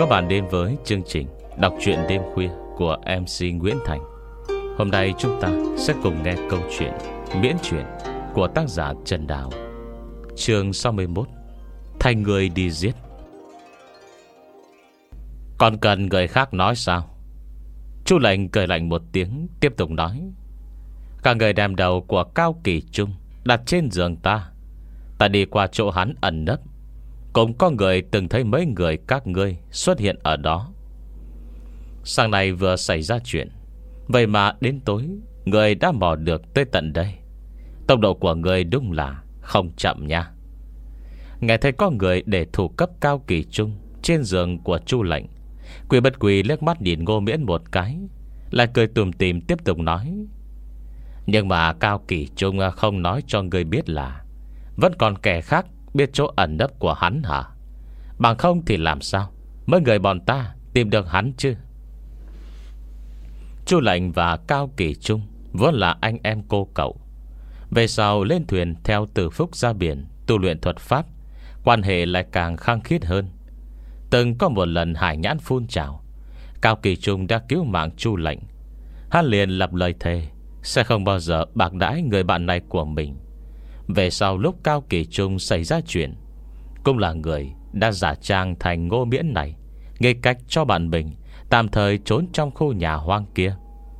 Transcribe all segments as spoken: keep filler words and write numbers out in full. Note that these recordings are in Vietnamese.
các bạn đến với chương trình đọc truyện đêm khuya của em xê Nguyễn Thành. Hôm nay chúng ta sẽ cùng nghe câu chuyện miễn truyện của tác giả Trần Đào. Chương sáu mươi mốt, Thành người đi giết. Còn cần người khác nói sao? Chu Lệnh cười lạnh một tiếng, tiếp tục nói: Cả người đem đầu của Cao Kỳ Trung đặt trên giường ta. Ta đi qua chỗ hắn ẩn nấp, cũng có người từng thấy mấy người các ngươi xuất hiện ở đó. Sáng nay vừa xảy ra chuyện, vậy mà đến tối người đã mò được tới tận đây. Tốc độ của người đúng là không chậm nha. Nghe thấy có người để thủ cấp Cao Kỳ Trung trên giường của Chu Lệnh, Quỷ Bất Quỷ liếc mắt nhìn Ngô Miễn một cái, lại cười tủm tỉm tiếp tục nói: Nhưng mà Cao Kỳ Trung không nói cho người biết là vẫn còn kẻ khác biết chỗ ẩn nấp của hắn hả? Bằng không thì làm sao mấy người bọn ta tìm được hắn chứ? Chu Lệnh và Cao Kỳ Trung vốn là anh em cô cậu, về sau lên thuyền theo Từ Phúc ra biển tu luyện thuật pháp, quan hệ lại càng khăng khít hơn. Từng có một lần hải nhãn phun trào, Cao Kỳ Trung đã cứu mạng Chu Lệnh. Hắn liền lập lời thề sẽ không bao giờ bạc đãi người bạn này của mình. Về sau lúc Cao Kỳ Trung xảy ra chuyện, cũng là người đã giả trang thành Ngô Miễn này, nghĩ cách cho bạn mình tạm thời trốn trong khu nhà hoang kia.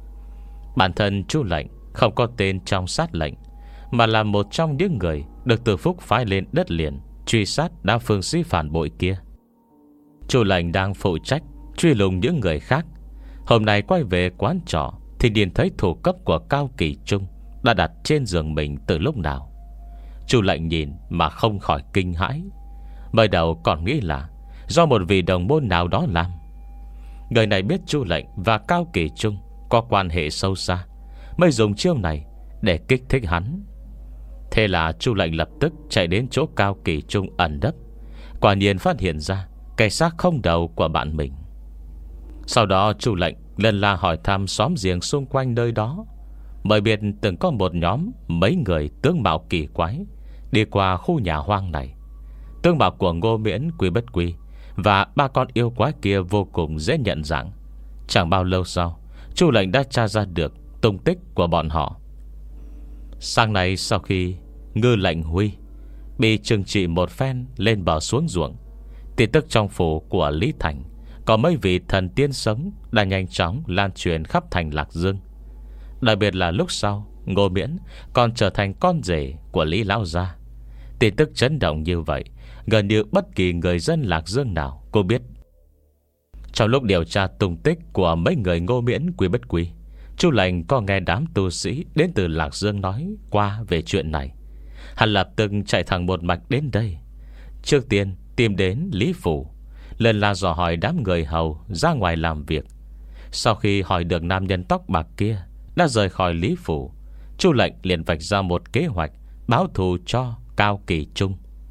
Bản thân Chu Lệnh không có tên trong sát lệnh, mà là một trong những người được Từ Phúc phái lên đất liền truy sát đám phương sĩ phản bội kia. Chu Lệnh đang phụ trách truy lùng những người khác. Hôm nay quay về quán trọ thì nhìn thấy thủ cấp của Cao Kỳ Trung đã đặt trên giường mình từ lúc nào. Chu Lệnh nhìn mà không khỏi kinh hãi. Mới đầu còn nghĩ là do một vị đồng môn nào đó làm. Người này biết Chu Lệnh và Cao Kỳ Trung có quan hệ sâu xa, mới dùng chiêu này để kích thích hắn. Thế là Chu Lệnh lập tức chạy đến chỗ Cao Kỳ Trung ẩn nấp, quả nhiên phát hiện ra cái xác không đầu của bạn mình. Sau đó Chu Lệnh lần la hỏi thăm xóm giềng xung quanh nơi đó, mới biết từng có một nhóm mấy người tướng mạo kỳ quái đi qua khu nhà hoang này. Tướng mạo của Ngô Miễn, Quỷ Bất Quỷ và ba con yêu quái kia vô cùng dễ nhận dạng. Chẳng bao lâu sau, Chu Lệnh đã tra ra được tung tích của bọn họ. Sáng nay sau khi Ngư Lệnh Huy bị trừng trị một phen lên bờ xuống ruộng, tin tức trong phủ của Lý Thành có mấy vị thần tiên sống đã nhanh chóng lan truyền khắp thành Lạc Dương. Đặc biệt là lúc sau Ngô Miễn còn trở thành con rể của Lý Lão Gia. Tin tức chấn động như vậy, gần như bất kỳ người dân Lạc Dương nào cô biết. Trong lúc điều tra tung tích của mấy người Ngô Miễn, Quỷ Bất Quỷ, Chu Lệnh có nghe đám tu sĩ đến từ Lạc Dương nói qua về chuyện này. Hắn lập tức chạy thẳng một mạch đến đây. Trước tiên tìm đến Lý Phủ, lần là dò hỏi đám người hầu ra ngoài làm việc. Sau khi hỏi được nam nhân tóc bạc kia đã rời khỏi Lý Phủ, Chu Lệnh liền vạch ra một kế hoạch báo thù cho Cao Kỳ Trung.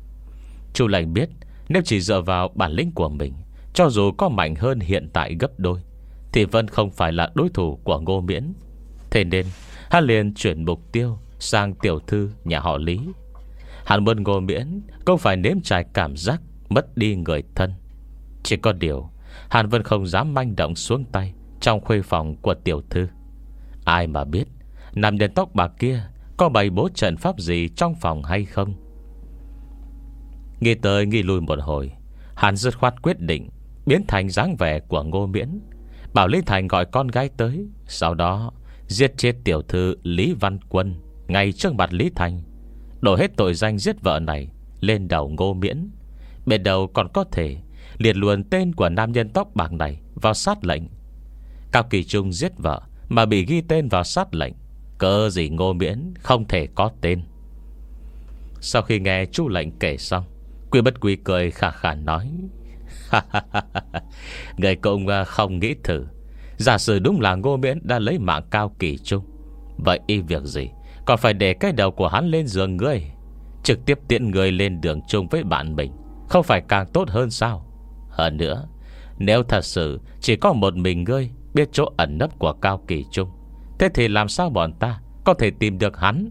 Chu Lệnh biết nếu chỉ dựa vào bản lĩnh của mình, cho dù có mạnh hơn hiện tại gấp đôi, thì vẫn không phải là đối thủ của Ngô Miễn. Thế nên hắn liền chuyển mục tiêu sang tiểu thư nhà họ Lý. Hắn muốn Ngô Miễn cũng phải nếm trải cảm giác mất đi người thân. Chỉ có điều hắn vẫn không dám manh động xuống tay trong khuê phòng của tiểu thư. Ai mà biết nam nhân tóc bạc kia có bày bố trận pháp gì trong phòng hay không. Nghĩ tới nghĩ lui một hồi, hắn dứt khoát quyết định biến thành dáng vẻ của Ngô Miễn, bảo Lý Thành gọi con gái tới, sau đó giết chết tiểu thư Lý Văn Quân ngay trước mặt Lý Thành, đổ hết tội danh giết vợ này lên đầu Ngô Miễn. Bên đầu còn có thể liệt luôn tên của nam nhân tóc bạc này vào sát lệnh. Cao Kỳ Trung giết vợ mà bị ghi tên vào sát lệnh, cớ gì Ngô Miễn không thể có tên. Sau khi nghe Chu Lệnh kể xong, Quỷ Bất Quỷ cười khà khà nói: Người cũng không nghĩ thử, giả sử đúng là Ngô Miễn đã lấy mạng Cao Kỳ Trung, vậy y việc gì còn phải để cái đầu của hắn lên giường ngươi, trực tiếp tiễn người lên đường chung với bạn mình, không phải càng tốt hơn sao? Hơn nữa, nếu thật sự chỉ có một mình ngươi biết chỗ ẩn nấp của Cao Kỳ Trung, thế thì làm sao bọn ta có thể tìm được hắn?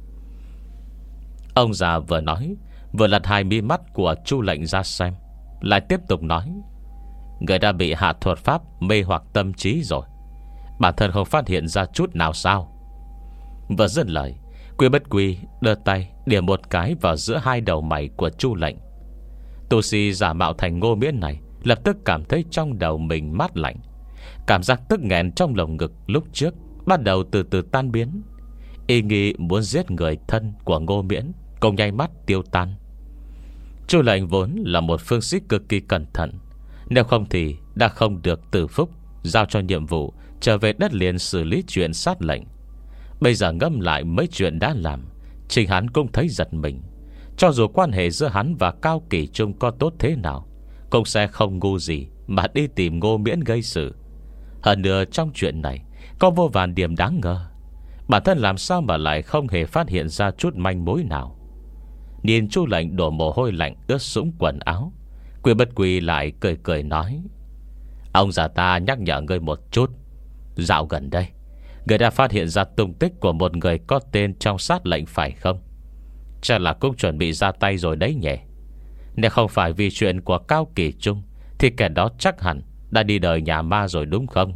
Ông già vừa nói vừa lật hai mi mắt của Chu Lệnh ra xem, lại tiếp tục nói: Người đã bị hạ thuật pháp mê hoặc tâm trí rồi, bản thân không phát hiện ra chút nào sao? Vừa dứt lời, Quy Bất Quy đưa tay điểm một cái vào giữa hai đầu mày của Chu Lệnh. Tu sĩ giả mạo thành Ngô Miễn này lập tức cảm thấy trong đầu mình mát lạnh. Cảm giác tức nghẹn trong lồng ngực lúc trước bắt đầu từ từ tan biến. Ý nghĩ muốn giết người thân của Ngô Miễn cũng nháy mắt tiêu tan. Chu Lệnh vốn là một phương sĩ cực kỳ cẩn thận, nếu không thì đã không được Từ Phúc giao cho nhiệm vụ trở về đất liền xử lý chuyện sát lệnh. Bây giờ ngâm lại mấy chuyện đã làm, chính hắn cũng thấy giật mình. Cho dù quan hệ giữa hắn và Cao Kỳ Trung có tốt thế nào, cũng sẽ không ngu gì mà đi tìm Ngô Miễn gây sự. Hơn nữa trong chuyện này có vô vàn điểm đáng ngờ. Bản thân làm sao mà lại không hề phát hiện ra chút manh mối nào. Nhìn Chu Lệnh đổ mồ hôi lạnh ướt sũng quần áo, Quy Bất Quy lại cười cười nói: Ông già ta nhắc nhở ngươi một chút. Dạo gần đây ngươi đã phát hiện ra tung tích của một người có tên trong sát lệnh phải không? Chắc là cũng chuẩn bị ra tay rồi đấy nhỉ. Nếu không phải vì chuyện của Cao Kỳ Trung thì kẻ đó chắc hẳn đã đi đời nhà ma rồi đúng không?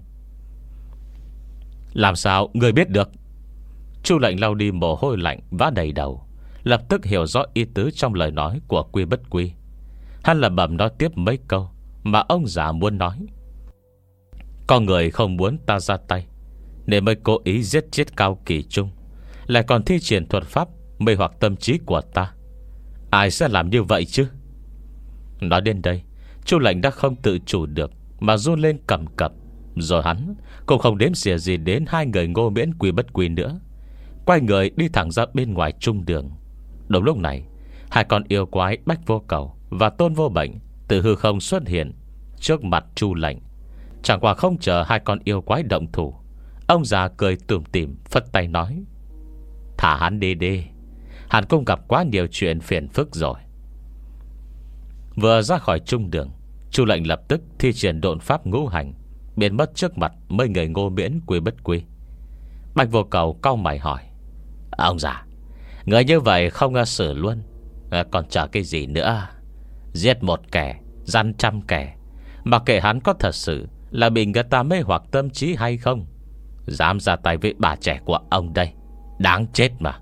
Làm sao ngươi biết được? Chu Lệnh lau đi mồ hôi lạnh vã đầy đầu, lập tức hiểu rõ ý tứ trong lời nói của Quy Bất Quy. Hắn lẩm bẩm nói tiếp mấy câu mà ông già muốn nói. Có người không muốn ta ra tay nên mới cố ý giết chết Cao Kỳ Trung, lại còn thi triển thuật pháp mê hoặc tâm trí của ta. Ai sẽ làm như vậy chứ? Nói đến đây, Chu Lệnh đã không tự chủ được mà run lên cầm cập. Rồi hắn cũng không đếm xỉa gì đến hai người Ngô Miễn Quy Bất Quy nữa, quay người đi thẳng ra bên ngoài trung đường. Đúng lúc này, hai con yêu quái Bách Vô Cầu và Tôn Vô Bệnh từ hư không xuất hiện trước mặt Chu Lệnh. Chẳng qua không chờ hai con yêu quái động thủ, ông già cười tủm tỉm phất tay nói: Thả hắn đi đi, hắn cũng gặp quá nhiều chuyện phiền phức rồi. Vừa ra khỏi trung đường, Chu Lệnh lập tức thi triển độn pháp ngũ hành, biến mất trước mặt mấy người Ngô Miễn Quy Bất Quy. Bạch Vô Cầu cau mày hỏi: Ông già, người như vậy không xử luôn, còn chờ cái gì nữa? Giết một kẻ, dằn trăm kẻ, mà kể hắn có thật sự là bị người ta mê hoặc tâm trí hay không, dám ra tay với bà trẻ của ông đây, đáng chết mà.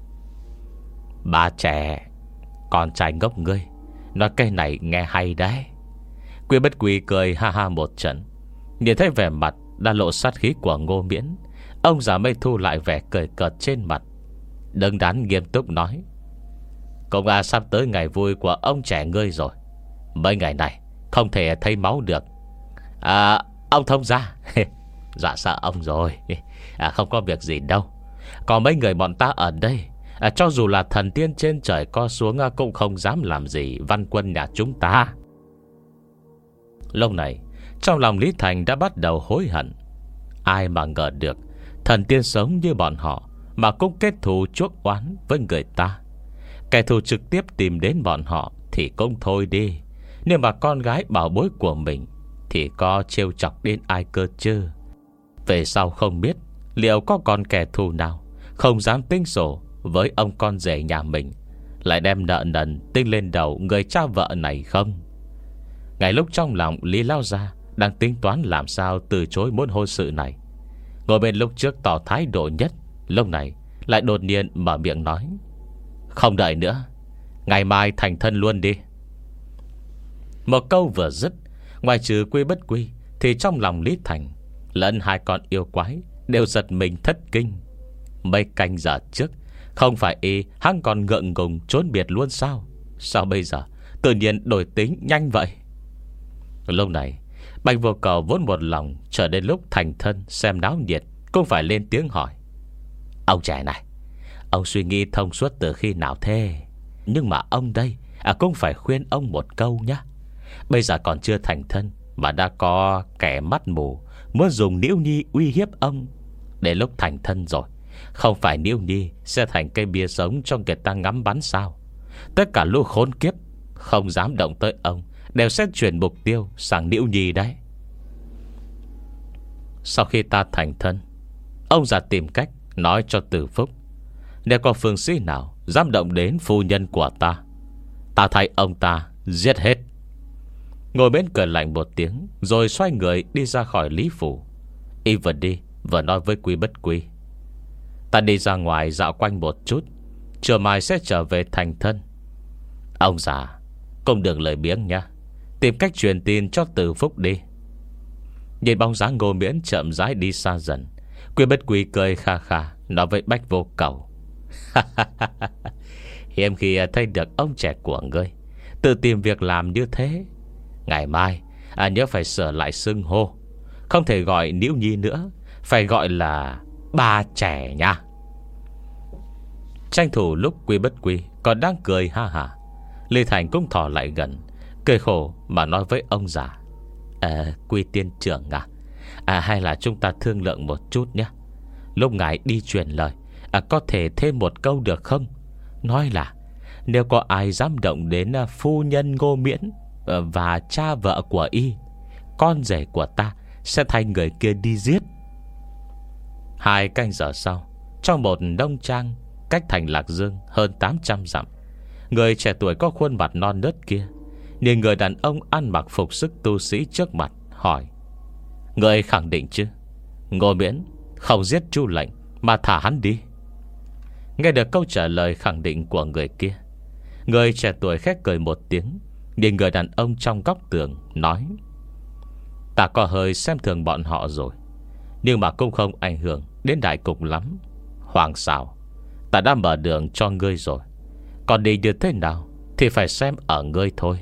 Bà trẻ, con trai ngốc ngươi, nói cái này nghe hay đấy. Quy Bất Quy cười ha ha một trận. Nhìn thấy vẻ mặt đã lộ sát khí của Ngô Miễn, ông già mây thu lại vẻ cười cợt trên mặt, đứng đắn nghiêm túc nói: Công à, sắp tới ngày vui của ông trẻ ngươi rồi. Mấy ngày này không thể thấy máu được. À, ông thông gia. Dạ sợ ông rồi. À, không có việc gì đâu. Còn mấy người bọn ta ở đây, à, cho dù là thần tiên trên trời co xuống cũng không dám làm gì văn quân nhà chúng ta. Lúc này trong lòng Lý Thành đã bắt đầu hối hận. Ai mà ngờ được thần tiên sống như bọn họ mà cũng kết thù chuốc oán với người ta. Kẻ thù trực tiếp tìm đến bọn họ thì cũng thôi đi, nhưng mà con gái bảo bối của mình thì có trêu chọc đến ai cơ chứ? Về sau không biết liệu có còn kẻ thù nào không dám tính sổ với ông con rể nhà mình, lại đem nợ nần tinh lên đầu người cha vợ này không? Ngay lúc trong lòng Lý Lao Gia đang tính toán làm sao từ chối môn hôn sự này, ngồi bên lúc trước tỏ thái độ nhất, lúc này lại đột nhiên mở miệng nói: Không đợi nữa, ngày mai thành thân luôn đi. Một câu vừa dứt, ngoài trừ Quy Bất Quy thì trong lòng Lý Thành lẫn hai con yêu quái đều giật mình thất kinh. Mấy canh giờ trước không phải y hắn còn ngượng ngùng trốn biệt luôn sao? Sao bây giờ tự nhiên đổi tính nhanh vậy? Lúc này Bạch Vô Cầu vốn một lòng chờ đến lúc thành thân xem náo nhiệt, cũng phải lên tiếng hỏi: Ông trẻ này, ông suy nghĩ thông suốt từ khi nào thế? Nhưng mà ông đây à, cũng phải khuyên ông một câu nhé. Bây giờ còn chưa thành thân mà đã có kẻ mắt mù muốn dùng Niễu Nhi uy hiếp ông. Đến lúc thành thân rồi, không phải Niễu Nhi sẽ thành cây bia sống cho người ta ngắm bắn sao? Tất cả lũ khốn kiếp không dám động tới ông đều sẽ chuyển mục tiêu sang Niễu Nhi đấy. Sau khi ta thành thân, ông già tìm cách nói cho Từ Phúc, nếu có phương sĩ nào dám động đến phu nhân của ta, ta thay ông ta giết hết. Ngô Miễn cười lạnh một tiếng, rồi xoay người đi ra khỏi Lý Phủ. Y vừa đi vừa nói với Quý Bất Quy: "Ta đi ra ngoài dạo quanh một chút, chiều mai sẽ trở về thành thân. Ông già cũng đừng lời biếng nhá, tìm cách truyền tin cho Từ Phúc đi." Nhìn bóng dáng Ngô Miễn chậm rãi đi xa dần, Quý Bất Quy cười kha kha nói với Bách Vô Cầu: "Hiếm khi thấy được ông trẻ của ngươi tự tìm việc làm như thế. Ngày mai à, nhớ phải sửa lại xưng hô, không thể gọi Nữ Nhi nữa, phải gọi là bà trẻ nha." Tranh thủ lúc Quý Bất Quy còn đang cười ha hả, Lê Thành cũng thò lại gần, cười khổ mà nói với ông già: à, "Quy tiên trưởng à, à hay là chúng ta thương lượng một chút nhé. Lúc ngài đi truyền lời à, có thể thêm một câu được không? Nói là nếu có ai dám động đến phu nhân Ngô Miễn và cha vợ của y, con rể của ta sẽ thay người kia đi giết." Hai canh giờ sau, trong một nông trang cách thành Lạc Dương hơn tám trăm dặm, người trẻ tuổi có khuôn mặt non nớt kia nhìn người đàn ông ăn mặc phục sức tu sĩ trước mặt hỏi: "Người khẳng định chứ Ngô Miễn không giết Chu lệnh mà thả hắn đi?" Nghe được câu trả lời khẳng định của người kia, người trẻ tuổi khét cười một tiếng, nhìn người đàn ông trong góc tường nói: "Ta có hơi xem thường bọn họ rồi, nhưng mà cũng không ảnh hưởng đến đại cục lắm. Hoàng xảo, ta đã mở đường cho ngươi rồi, còn đi như thế nào thì phải xem ở ngươi thôi."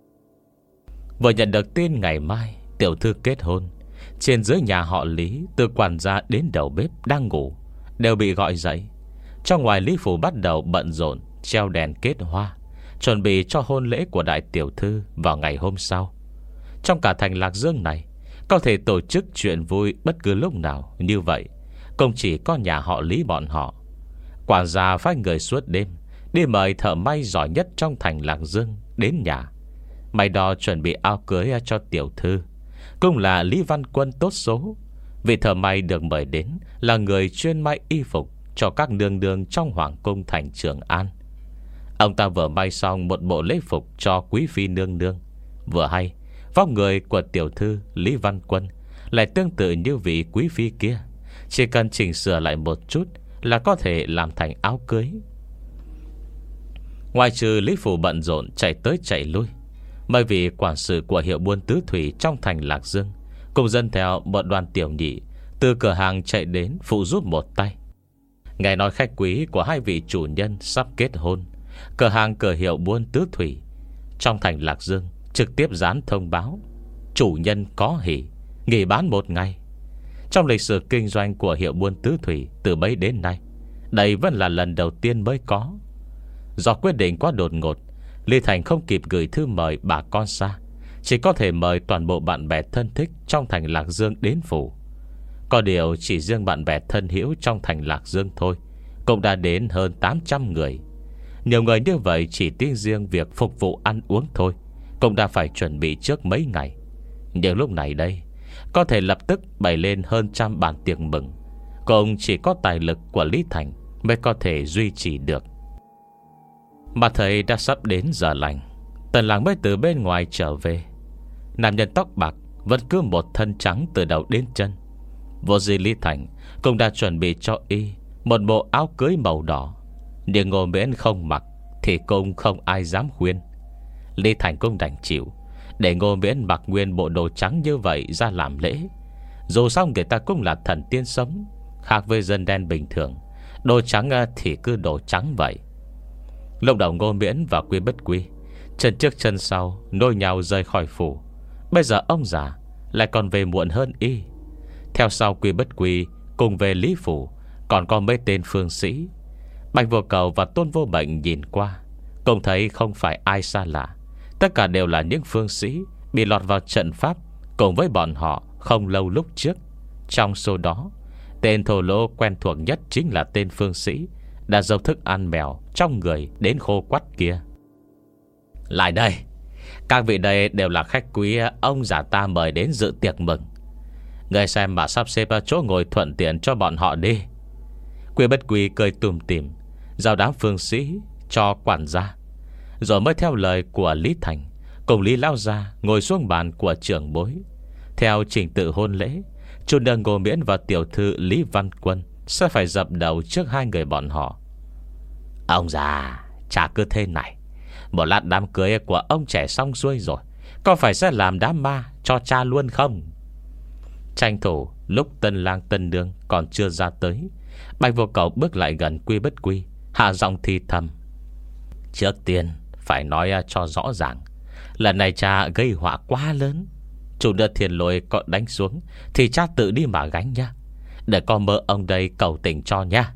Vừa nhận được tin ngày mai tiểu thư kết hôn, trên dưới nhà họ Lý, từ quản gia đến đầu bếp đang ngủ đều bị gọi dậy. Trong ngoài Lý Phủ bắt đầu bận rộn treo đèn kết hoa, chuẩn bị cho hôn lễ của đại tiểu thư vào ngày hôm sau. Trong cả thành Lạc Dương này, có thể tổ chức chuyện vui bất cứ lúc nào như vậy cũng chỉ có nhà họ Lý bọn họ. Quản gia phái người suốt đêm đi mời thợ may giỏi nhất trong thành Lạc Dương đến nhà may đo chuẩn bị áo cưới cho tiểu thư. Cũng là Lý Văn Quân tốt số, vị thợ may được mời đến là người chuyên may y phục cho các nương nương trong hoàng cung thành Trường An. Ông ta vừa may xong một bộ lễ phục cho quý phi nương nương. Vừa hay vóc người của tiểu thư Lý Văn Quân lại tương tự như vị quý phi kia, chỉ cần chỉnh sửa lại một chút là có thể làm thành áo cưới. Ngoài trừ Lý Phủ bận rộn chạy tới chạy lui, mấy vị quản sự của hiệu buôn tứ thủy trong thành Lạc Dương cùng dân theo một đoàn tiểu nhị từ cửa hàng chạy đến phụ giúp một tay. Nghe nói khách quý của hai vị chủ nhân sắp kết hôn, cửa hàng cửa hiệu buôn tứ thủy trong thành Lạc Dương trực tiếp dán thông báo: chủ nhân có hỷ, nghỉ bán một ngày. Trong lịch sử kinh doanh của hiệu buôn tứ thủy từ bấy đến nay, đây vẫn là lần đầu tiên mới có. Do quyết định quá đột ngột, Lý Thành không kịp gửi thư mời bà con xa, chỉ có thể mời toàn bộ bạn bè thân thích trong thành Lạc Dương đến phủ. Có điều chỉ riêng bạn bè thân hữu trong thành Lạc Dương thôi cũng đã đến hơn tám trăm người. Nhiều người như vậy chỉ tính riêng việc phục vụ ăn uống thôi cũng đã phải chuẩn bị trước mấy ngày. Nhưng lúc này đây, có thể lập tức bày lên hơn trăm bàn tiệc mừng, cũng chỉ có tài lực của Lý Thành mới có thể duy trì được. Mà thấy đã sắp đến giờ lành, Tần Lang mới từ bên ngoài trở về. Nam nhân tóc bạc vẫn cứ một thân trắng từ đầu đến chân. Vô gì Lý Thành cũng đã chuẩn bị cho y một bộ áo cưới màu đỏ, nhưng Ngô Miễn không mặc thì cũng không ai dám khuyên. Lý Thành cũng đành chịu, để Ngô Miễn mặc nguyên bộ đồ trắng như vậy ra làm lễ. Dù sao người ta cũng là thần tiên sống, khác với dân đen bình thường, đồ trắng thì cứ đồ trắng vậy. Lúc đầu Ngô Miễn và Quy Bất Quy chân trước chân sau nối nhau rời khỏi phủ. Bây giờ ông già lại còn về muộn hơn y. Theo sau Quy Bất Quy cùng về Lý Phủ còn có mấy tên phương sĩ. Bạch Vô Cầu và Tôn Vô Bệnh nhìn qua cũng thấy không phải ai xa lạ. Tất cả đều là những phương sĩ bị lọt vào trận pháp cùng với bọn họ không lâu lúc trước. Trong số đó, tên thổ lỗ quen thuộc nhất chính là tên phương sĩ đã dốc thức ăn mèo trong người đến khô quắt kia. Lại đây, các vị đây đều là khách quý ông già ta mời đến dự tiệc mừng. Người xem mà sắp xếp chỗ ngồi thuận tiện cho bọn họ đi. Quy Bất Quy cười tùm tìm giao đám phương sĩ cho quản gia, rồi mới theo lời của Lý Thành Cùng Lý lão gia ngồi xuống bàn của trưởng bối. Theo trình tự hôn lễ, chủ nương Ngô Miễn và tiểu thư Lý Văn Quân sẽ phải dập đầu trước hai người bọn họ. Ông già, chả cứ thế này. Một lát đám cưới của ông trẻ xong xuôi rồi, có phải sẽ làm đám ma cho cha luôn không? Tranh thủ lúc tân lang tân nương còn chưa ra tới, Bạch Vô Cầu bước lại gần Quy Bất Quy, hạ giọng thì thầm: Trước tiên phải nói cho rõ ràng, lần này cha gây họa quá lớn. Chủ nợ Thiền Lôi có đánh xuống thì cha tự đi mà gánh nha. Để con mơ ông đây cầu tình cho nha.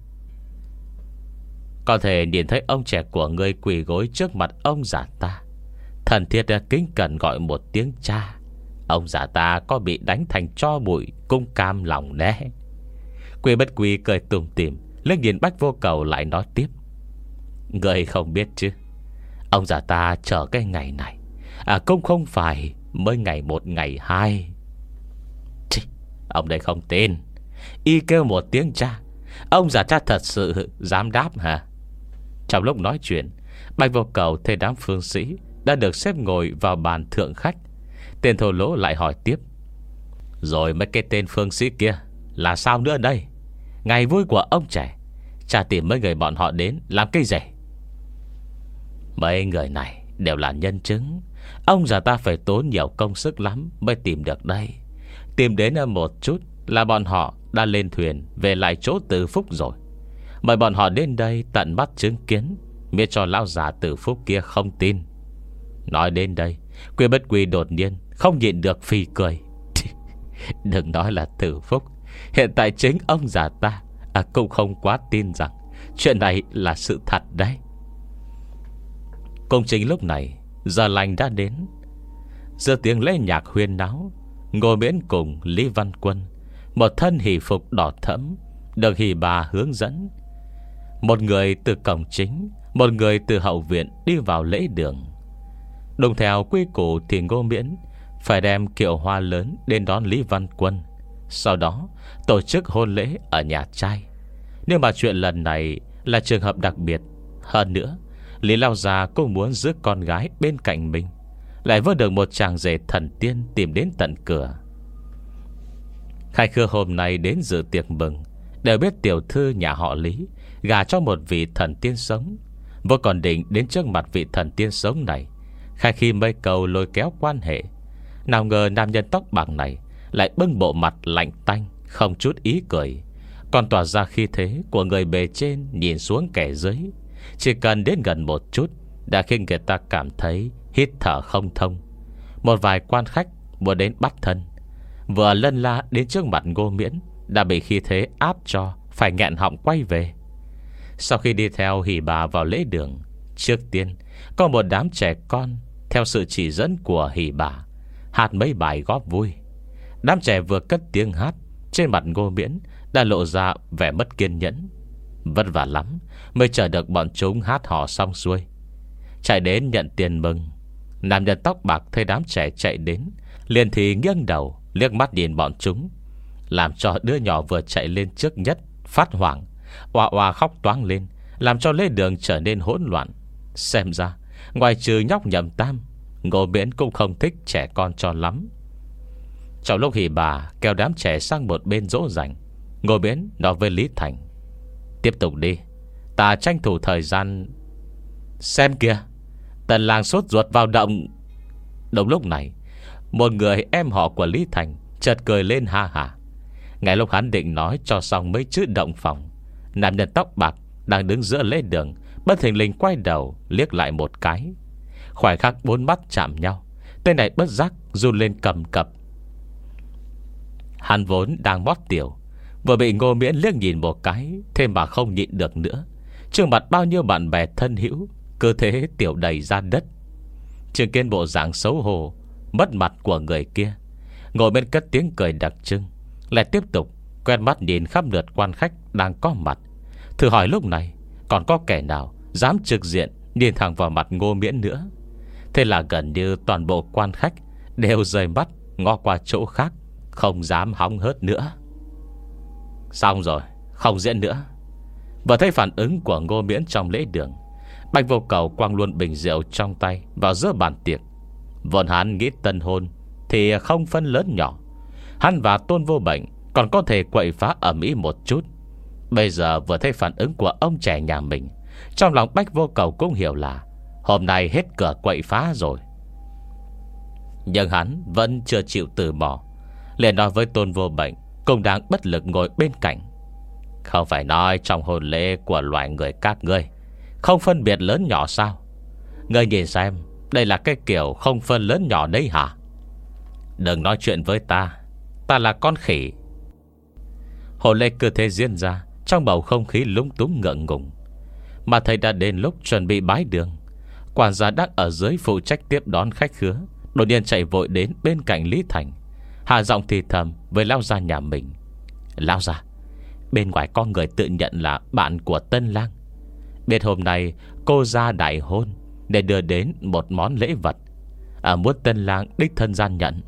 Có thể nhìn thấy ông trẻ của ngươi quỳ gối trước mặt ông già ta, thần thiết kính cẩn gọi một tiếng cha. Ông già ta có bị đánh thành tro bụi cũng cam lòng nè. Quy Bất Quy cười tủm tỉm, liếc nhìn Bạch Vô Cầu lại nói tiếp: Ngươi không biết chứ, ông già ta chờ cái ngày này À cũng không phải mới ngày một ngày hai. Chị, ông đây không tin. Y kêu một tiếng cha, ông già cha thật sự dám đáp hả? Trong lúc nói chuyện, Bạch Vô Cầu thấy đám phương sĩ đã được xếp ngồi vào bàn thượng khách. Tên thô lỗ lại hỏi tiếp: Rồi mấy cái tên phương sĩ kia là sao nữa đây? Ngày vui của ông trẻ, cha tìm mấy người bọn họ đến làm cái gì? Mấy người này đều là nhân chứng. Ông già ta phải tốn nhiều công sức lắm mới tìm được đây. Tìm đến một chút là bọn họ đã lên thuyền về lại chỗ Từ Phúc rồi. Mời bọn họ đến đây tận mắt chứng kiến, miễn cho lão già Từ Phúc kia không tin. Nói đến đây, Quy Bất Quy đột nhiên không nhịn được phì cười. Đừng nói là Từ Phúc, hiện tại chính ông già ta à, cũng không quá tin rằng chuyện này là sự thật đấy. Công trình lúc này, giờ lành đã đến. Giữa tiếng lễ nhạc huyên náo, Ngô Miễn cùng Lý Văn Quân, một thân hỷ phục đỏ thẫm, được hỷ bà hướng dẫn. Một người từ cổng chính, một người từ hậu viện đi vào lễ đường. Đồng theo quy củ thì Ngô Miễn phải đem kiệu hoa lớn đến đón Lý Văn Quân, sau đó tổ chức hôn lễ ở nhà trai. Nhưng mà chuyện lần này là trường hợp đặc biệt. Hơn nữa, Lý Lao Gia cũng muốn giữ con gái bên cạnh mình, lại vớt được một chàng rể thần tiên tìm đến tận cửa. Khách khứa hôm nay đến dự tiệc mừng đều biết tiểu thư nhà họ Lý gả cho một vị thần tiên sống. Vô còn định đến trước mặt vị thần tiên sống này, khai khi mấy câu lôi kéo quan hệ. Nào ngờ nam nhân tóc bạc này lại bưng bộ mặt lạnh tanh, không chút ý cười, còn tỏa ra khí thế của người bề trên nhìn xuống kẻ dưới. Chỉ cần đến gần một chút đã khiến người ta cảm thấy hít thở không thông. Một vài quan khách vừa đến bắt thân, vừa lân la đến trước mặt Ngô Miễn, đã bị khí thế áp cho phải nghẹn họng quay về. Sau khi đi theo hỷ bà vào lễ đường, trước tiên có một đám trẻ con theo sự chỉ dẫn của hỷ bà hát mấy bài góp vui. Đám trẻ vừa cất tiếng hát, trên mặt Ngô Miễn đã lộ ra vẻ mất kiên nhẫn. Vất vả lắm mới chờ được bọn chúng hát hò xong xuôi, chạy đến nhận tiền mừng. Nam nhân tóc bạc thấy đám trẻ chạy đến, liền thì nghiêng đầu liếc mắt nhìn bọn chúng, làm cho đứa nhỏ vừa chạy lên trước nhất phát hoảng, oà oà khóc toáng lên, làm cho lễ đường trở nên hỗn loạn. Xem ra ngoài trừ nhóc Nhậm Tam, Ngô Miễn cũng không thích trẻ con cho lắm. Trong lúc hỷ bà kéo đám trẻ sang một bên dỗ dành, Ngô Miễn nói với Lý Thành: Tiếp tục đi, ta tranh thủ thời gian. Xem kìa, tần làng sốt ruột vào động. Đúng lúc này, một người em họ của Lý Thành chợt cười lên ha hả. Ngay lúc hắn định nói cho xong mấy chữ động phòng, nam nhân tóc bạc đang đứng giữa lễ đường bất thình lình quay đầu liếc lại một cái. Khoảnh khắc bốn mắt chạm nhau, tên này bất giác run lên cầm cập. Hắn vốn đang mót tiểu, vừa bị Ngô Miễn liếc nhìn một cái, thêm mà không nhịn được nữa. Trước mặt bao nhiêu bạn bè thân hữu, cơ thế tiểu đầy ra đất. Chứng kiến bộ dạng xấu hổ mất mặt của người kia, Ngô Miễn cất tiếng cười đặc trưng, lại tiếp tục quét mắt nhìn khắp lượt quan khách đang có mặt, thử hỏi lúc này còn có kẻ nào dám trực diện nhìn thẳng vào mặt Ngô Miễn nữa. Thế là gần như toàn bộ quan khách đều rời mắt ngó qua chỗ khác, không dám hóng hớt nữa. Xong rồi, không diễn nữa. Vừa thấy phản ứng của Ngô Miễn trong lễ đường, Bạch Vô Cầu quăng luôn bình rượu trong tay vào giữa bàn tiệc, Vốn hắn nghĩ tân hôn thì không phân lớn nhỏ, hắn và Tôn Vô Bệnh còn có thể quậy phá ở Mỹ một chút. Bây giờ vừa thấy phản ứng của ông trẻ nhà mình, trong lòng Bách Vô Cầu cũng hiểu là hôm nay hết cửa quậy phá rồi. Nhưng hắn vẫn chưa chịu từ bỏ, liền nói với Tôn Vô Bệnh cũng đang bất lực ngồi bên cạnh: Không phải nói trong hôn lễ của loài người các ngươi không phân biệt lớn nhỏ sao? Ngươi nhìn xem, đây là cái kiểu không phân lớn nhỏ đấy hả? Đừng nói chuyện với ta, ta là con khỉ. Hôn lễ cứ thế diễn ra trong bầu không khí lúng túng ngượng ngùng. Mà thầy đã đến lúc chuẩn bị bái đường. Quản gia đang ở dưới phụ trách tiếp đón khách khứa đột nhiên chạy vội đến bên cạnh Lý Thành, hạ giọng thì thầm với lão gia nhà mình: Lão gia, bên ngoài có người tự nhận là bạn của tân lang, biết hôm nay cô ra đại hôn để đưa đến một món lễ vật, à, muốn tân lang đích thân gian nhận.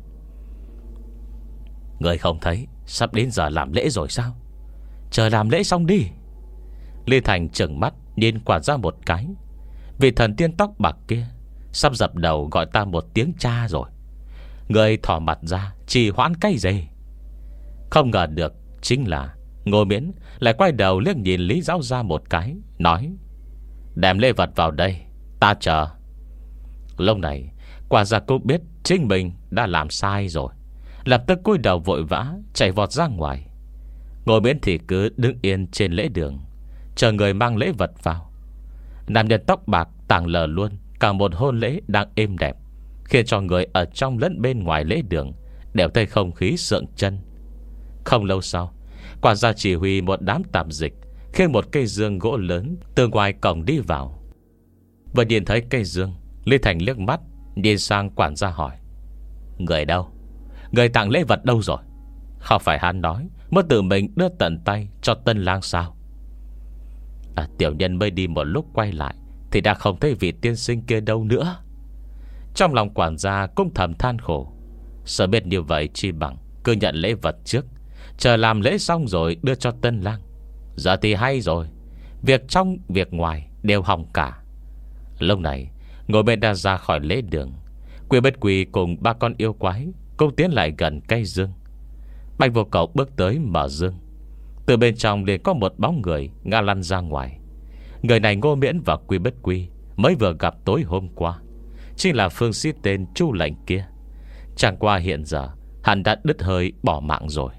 Người không thấy sắp đến giờ làm lễ rồi sao? Chờ làm lễ xong đi. Lý Thành trừng mắt nhìn quản gia một cái. Vị thần tiên tóc bạc kia sắp dập đầu gọi ta một tiếng cha rồi, người thỏ mặt ra trì hoãn cái gì? Không ngờ được chính là Ngô Miễn lại quay đầu liếc nhìn Lý Giáo Gia một cái, nói: Đem lễ vật vào đây, ta chờ. Lúc này quả gia cũng biết chính mình đã làm sai rồi, lập tức cúi đầu vội vã chạy vọt ra ngoài. Ngô Miễn thì cứ đứng yên trên lễ đường chờ người mang lễ vật vào. Nam nhân tóc bạc tàng lờ luôn cả một hôn lễ đang êm đẹp, khiến cho người ở trong lẫn bên ngoài lễ đường đều thấy không khí sượng chân. Không lâu sau, quản gia chỉ huy một đám tạp dịch khiêng một cây dương gỗ lớn từ ngoài cổng đi vào. Vừa nhìn thấy cây dương, Lý Thành liếc mắt nhìn sang quản gia hỏi: Người đâu? Người tặng lễ vật đâu rồi? Không phải hắn nói mới tự mình đưa tận tay cho tân lang sao? À, tiểu nhân mới đi một lúc quay lại thì đã không thấy vị tiên sinh kia đâu nữa. Trong lòng quản gia cũng thầm than khổ. Sợ biết như vậy chi bằng cứ nhận lễ vật trước, chờ làm lễ xong rồi đưa cho tân lang. Giờ thì hay rồi, việc trong việc ngoài đều hỏng cả. Lúc này ngồi bên đã ra khỏi lễ đường, Quy Bất Quy cùng ba con yêu quái cũng tiến lại gần cây dương. Bạch Vô Cầu bước tới mở dương. Từ bên trong liền có một bóng người ngã lăn ra ngoài. Người này Ngô Miễn và Quy Bất Quy mới vừa gặp tối hôm qua, chính là phương sĩ tên Chu Lệnh kia. Chẳng qua hiện giờ hắn đã đứt hơi bỏ mạng rồi.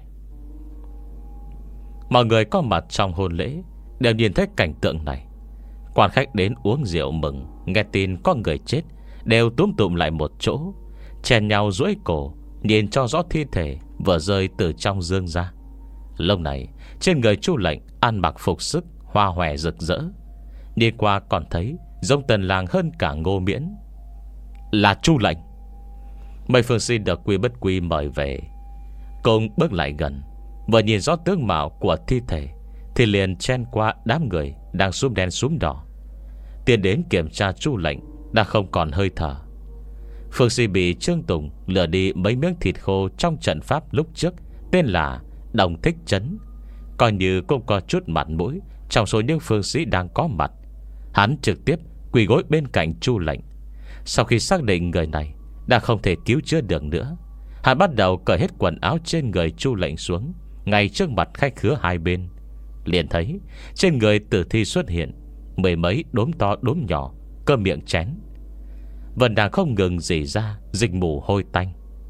Mọi người có mặt trong hôn lễ đều nhìn thấy cảnh tượng này. Quan khách đến uống rượu mừng, nghe tin có người chết, đều túm tụm lại một chỗ, chèn nhau duỗi cổ nhìn cho rõ thi thể vừa rơi từ trong dương ra. Lúc này trên người Chu Lệnh ăn mặc phục sức hoa hòe rực rỡ, đi qua còn thấy giống tân lang hơn cả Ngô Miễn. Là Chu Lệnh. Mấy phương sĩ được Quy Bất Quy mời về cùng bước lại gần, vừa nhìn rõ tướng mạo của thi thể thì liền chen qua đám người đang súm đen súm đỏ, tiến đến kiểm tra Chu Lệnh đã không còn hơi thở. Phương sĩ bị Trương Tùng lừa đi mấy miếng thịt khô trong trận pháp lúc trước, tên là Đồng Thích Trấn, coi như cũng có chút mặt mũi trong số những phương sĩ đang có mặt. Hắn trực tiếp quỳ gối bên cạnh Chu Lệnh. Sau khi xác định người này đã không thể cứu chữa được nữa, hắn bắt đầu cởi hết quần áo trên người Chu Lệnh xuống, ngay trước mặt khách khứa hai bên. Liền thấy trên người tử thi xuất hiện mười mấy đốm to đốm nhỏ, cơ miệng chén, vẫn đang không ngừng rỉ ra dịch mù hôi tanh.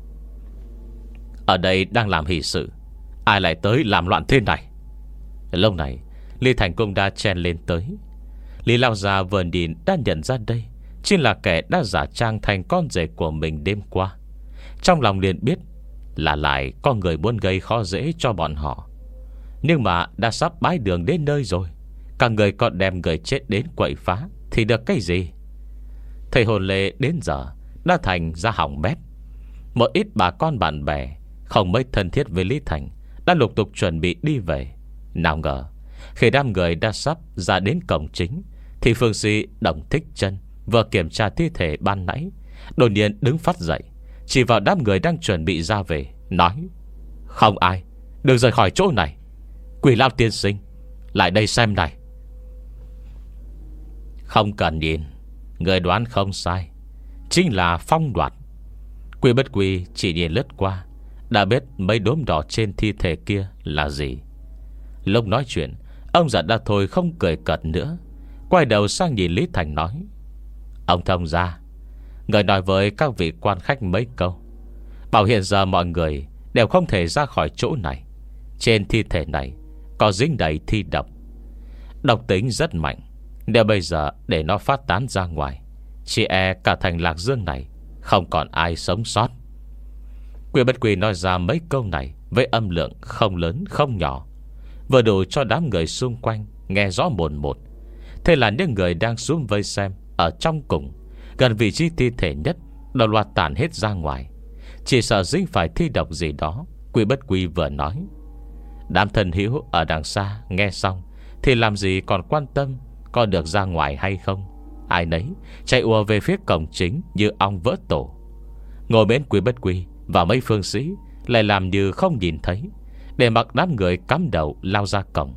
Ở đây đang làm hỷ sự, ai lại tới làm loạn thế này? Lúc này Lý Thành cũng đã chen lên tới. Lý Lão già vừa nhìn đã nhận ra đây chính là kẻ đã giả trang thành con rể của mình đêm qua. Trong lòng liền biết là lại có người muốn gây khó dễ cho bọn họ. Nhưng mà đã sắp bái đường đến nơi rồi, cả người còn đem người chết đến quậy phá thì được cái gì? Thầy hồn lễ đến giờ đã thành ra hỏng bét. Một ít bà con bạn bè không mấy thân thiết với Lý Thành đã lục tục chuẩn bị đi về. Nào ngờ khi đám người đã sắp ra đến cổng chính thì phương sĩ Đồng Thích Trân vừa kiểm tra thi thể ban nãy đột nhiên đứng phát dậy, chỉ vào đám người đang chuẩn bị ra về, nói: Không ai, đừng rời khỏi chỗ này. Quỷ Lão tiên sinh, lại đây xem này. Không cần nhìn, người đoán không sai, chính là phong đoạt. Quy Bất Quy chỉ nhìn lướt qua đã biết mấy đốm đỏ trên thi thể kia là gì. Lúc nói chuyện, ông già đã thôi không cười cợt nữa, quay đầu sang nhìn Lý Thành nói: Ông thông gia, người nói với các vị quan khách mấy câu, bảo hiện giờ mọi người đều không thể ra khỏi chỗ này. Trên thi thể này có dính đầy thi độc, độc tính rất mạnh. Nếu bây giờ để nó phát tán ra ngoài, chỉ e cả thành Lạc Dương này không còn ai sống sót. Quy Bất Quy nói ra mấy câu này với âm lượng không lớn không nhỏ, vừa đủ cho đám người xung quanh nghe rõ mồn một. Thế là những người đang xuống vây xem ở trong cùng, gần vị trí thi thể nhất, đồng loạt tản hết ra ngoài. Chỉ sợ dính phải thi độc gì đó. Quy Bất Quy vừa nói, đám thân hữu ở đằng xa nghe xong thì làm gì còn quan tâm có được ra ngoài hay không. Ai nấy chạy ùa về phía cổng chính như ong vỡ tổ. Ngồi bên Quy Bất Quy và mấy phương sĩ lại làm như không nhìn thấy, để mặc đám người cắm đầu lao ra cổng.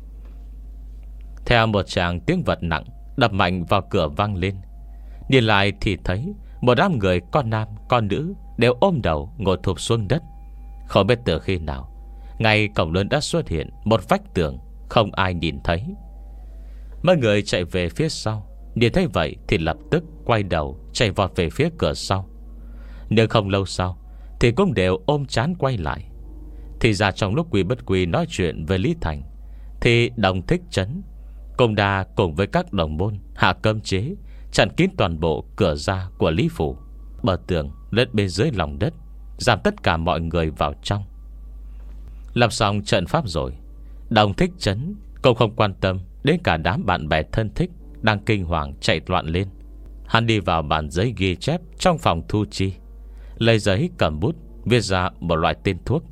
Theo một tràng tiếng vật nặng đập mạnh vào cửa vang lên, nhìn lại thì thấy một đám người, con nam con nữ, đều ôm đầu ngồi thụp xuống đất. Không biết từ khi nào, ngay cổng lớn đã xuất hiện một vách tường không ai nhìn thấy. Mấy người chạy về phía sau, nhìn thấy vậy thì lập tức quay đầu chạy vọt về phía cửa sau. Nhưng không lâu sau thì cũng đều ôm chán quay lại. Thì ra trong lúc Quy Bất Quy nói chuyện với Lý Thành, thì Đồng Thích Trấn cùng đà cùng với các đồng môn hạ cơm chế, chặn kín toàn bộ cửa ra của Lý Phủ, bờ tường lết bên dưới lòng đất, giảm tất cả mọi người vào trong. Làm xong trận pháp rồi, Đồng Thích Trấn cũng không quan tâm đến cả đám bạn bè thân thích đang kinh hoàng chạy loạn lên. Hắn đi vào bàn giấy ghi chép trong phòng thu chi, lấy giấy cầm bút viết ra một loại tên thuốc.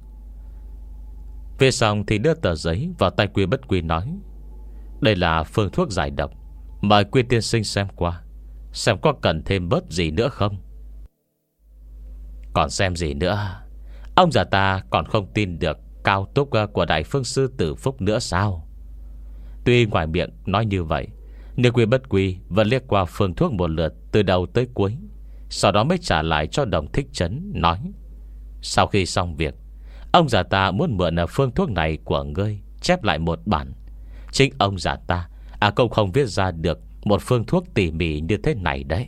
Viết xong thì đưa tờ giấy vào tay Quy Bất Quy nói, đây là phương thuốc giải độc, mời Quy tiên sinh xem qua, xem có cần thêm bớt gì nữa không. Còn xem gì nữa? Ông già ta còn không tin được cao túc của Đại Phương Sư Tử Phúc nữa sao? Tuy ngoài miệng nói như vậy, nhưng Quy Bất Quy vẫn liếc qua phương thuốc một lượt từ đầu tới cuối, sau đó mới trả lại cho Đồng Thích Trấn, nói, sau khi xong việc, ông già ta muốn mượn phương thuốc này của ngươi chép lại một bản. Chính ông già ta à cũng không viết ra được một phương thuốc tỉ mỉ như thế này đấy.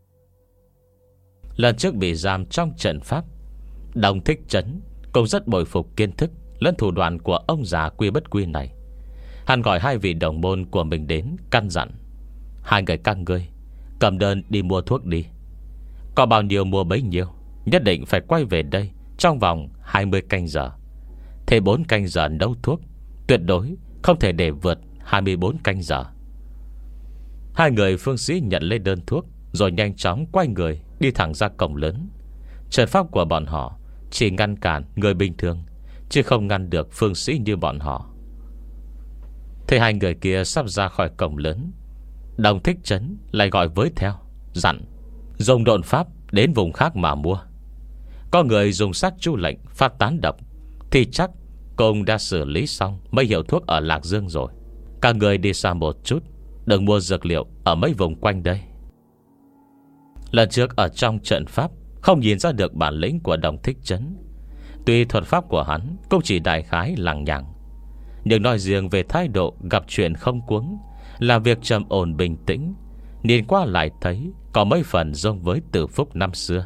Lần trước bị giam trong trận pháp, Đồng Thích Trấn cũng rất bội phục kiến thức lẫn thủ đoạn của ông già Quy Bất Quy này. Hắn gọi hai vị đồng môn của mình đến, căn dặn, hai người các ngươi cầm đơn đi mua thuốc đi, có bao nhiêu mua bấy nhiêu, nhất định phải quay về đây trong vòng hai mươi canh giờ. Thế bốn canh giờ nấu thuốc, tuyệt đối không thể để vượt hai mươi bốn canh giờ. Hai người phương sĩ nhận lấy đơn thuốc, rồi nhanh chóng quay người đi thẳng ra cổng lớn. Trận pháp của bọn họ chỉ ngăn cản người bình thường, chứ không ngăn được phương sĩ như bọn họ. Thế hai người kia sắp ra khỏi cổng lớn, Đồng Thích Trấn lại gọi với theo, dặn dùng độn pháp đến vùng khác mà mua. Có người dùng sát chu lệnh phát tán độc thì chắc cũng đã xử lý xong mấy hiệu thuốc ở Lạc Dương rồi. Các người đi xa một chút, đừng mua dược liệu ở mấy vùng quanh đây. Lần trước ở trong trận pháp không nhìn ra được bản lĩnh của Đồng Thích Trấn. Tuy thuật pháp của hắn cũng chỉ đại khái lằng nhằng, nhưng nói riêng về thái độ gặp chuyện không cuống, làm việc trầm ổn bình tĩnh, nhìn qua lại thấy có mấy phần giống với Tử Phúc năm xưa.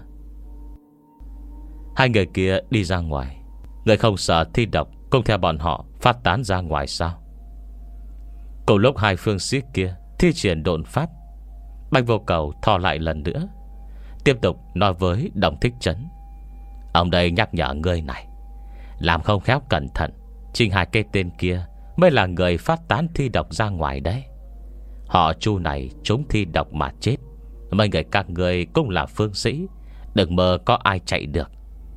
Hai người kia đi ra ngoài, người không sợ thi độc cùng theo bọn họ phát tán ra ngoài sao? Cùng lúc hai phương sĩ kia thi triển độn pháp, Bạch Vô Cầu thò lại lần nữa, tiếp tục nói với Đồng Thích Trấn, ông đây nhắc nhở người này, làm không khéo cẩn thận, chính hai cái tên kia mới là người phát tán thi độc ra ngoài đấy. Họ Chu này trúng thi độc mà chết, mấy người các người cũng là phương sĩ, đừng mơ có ai chạy được.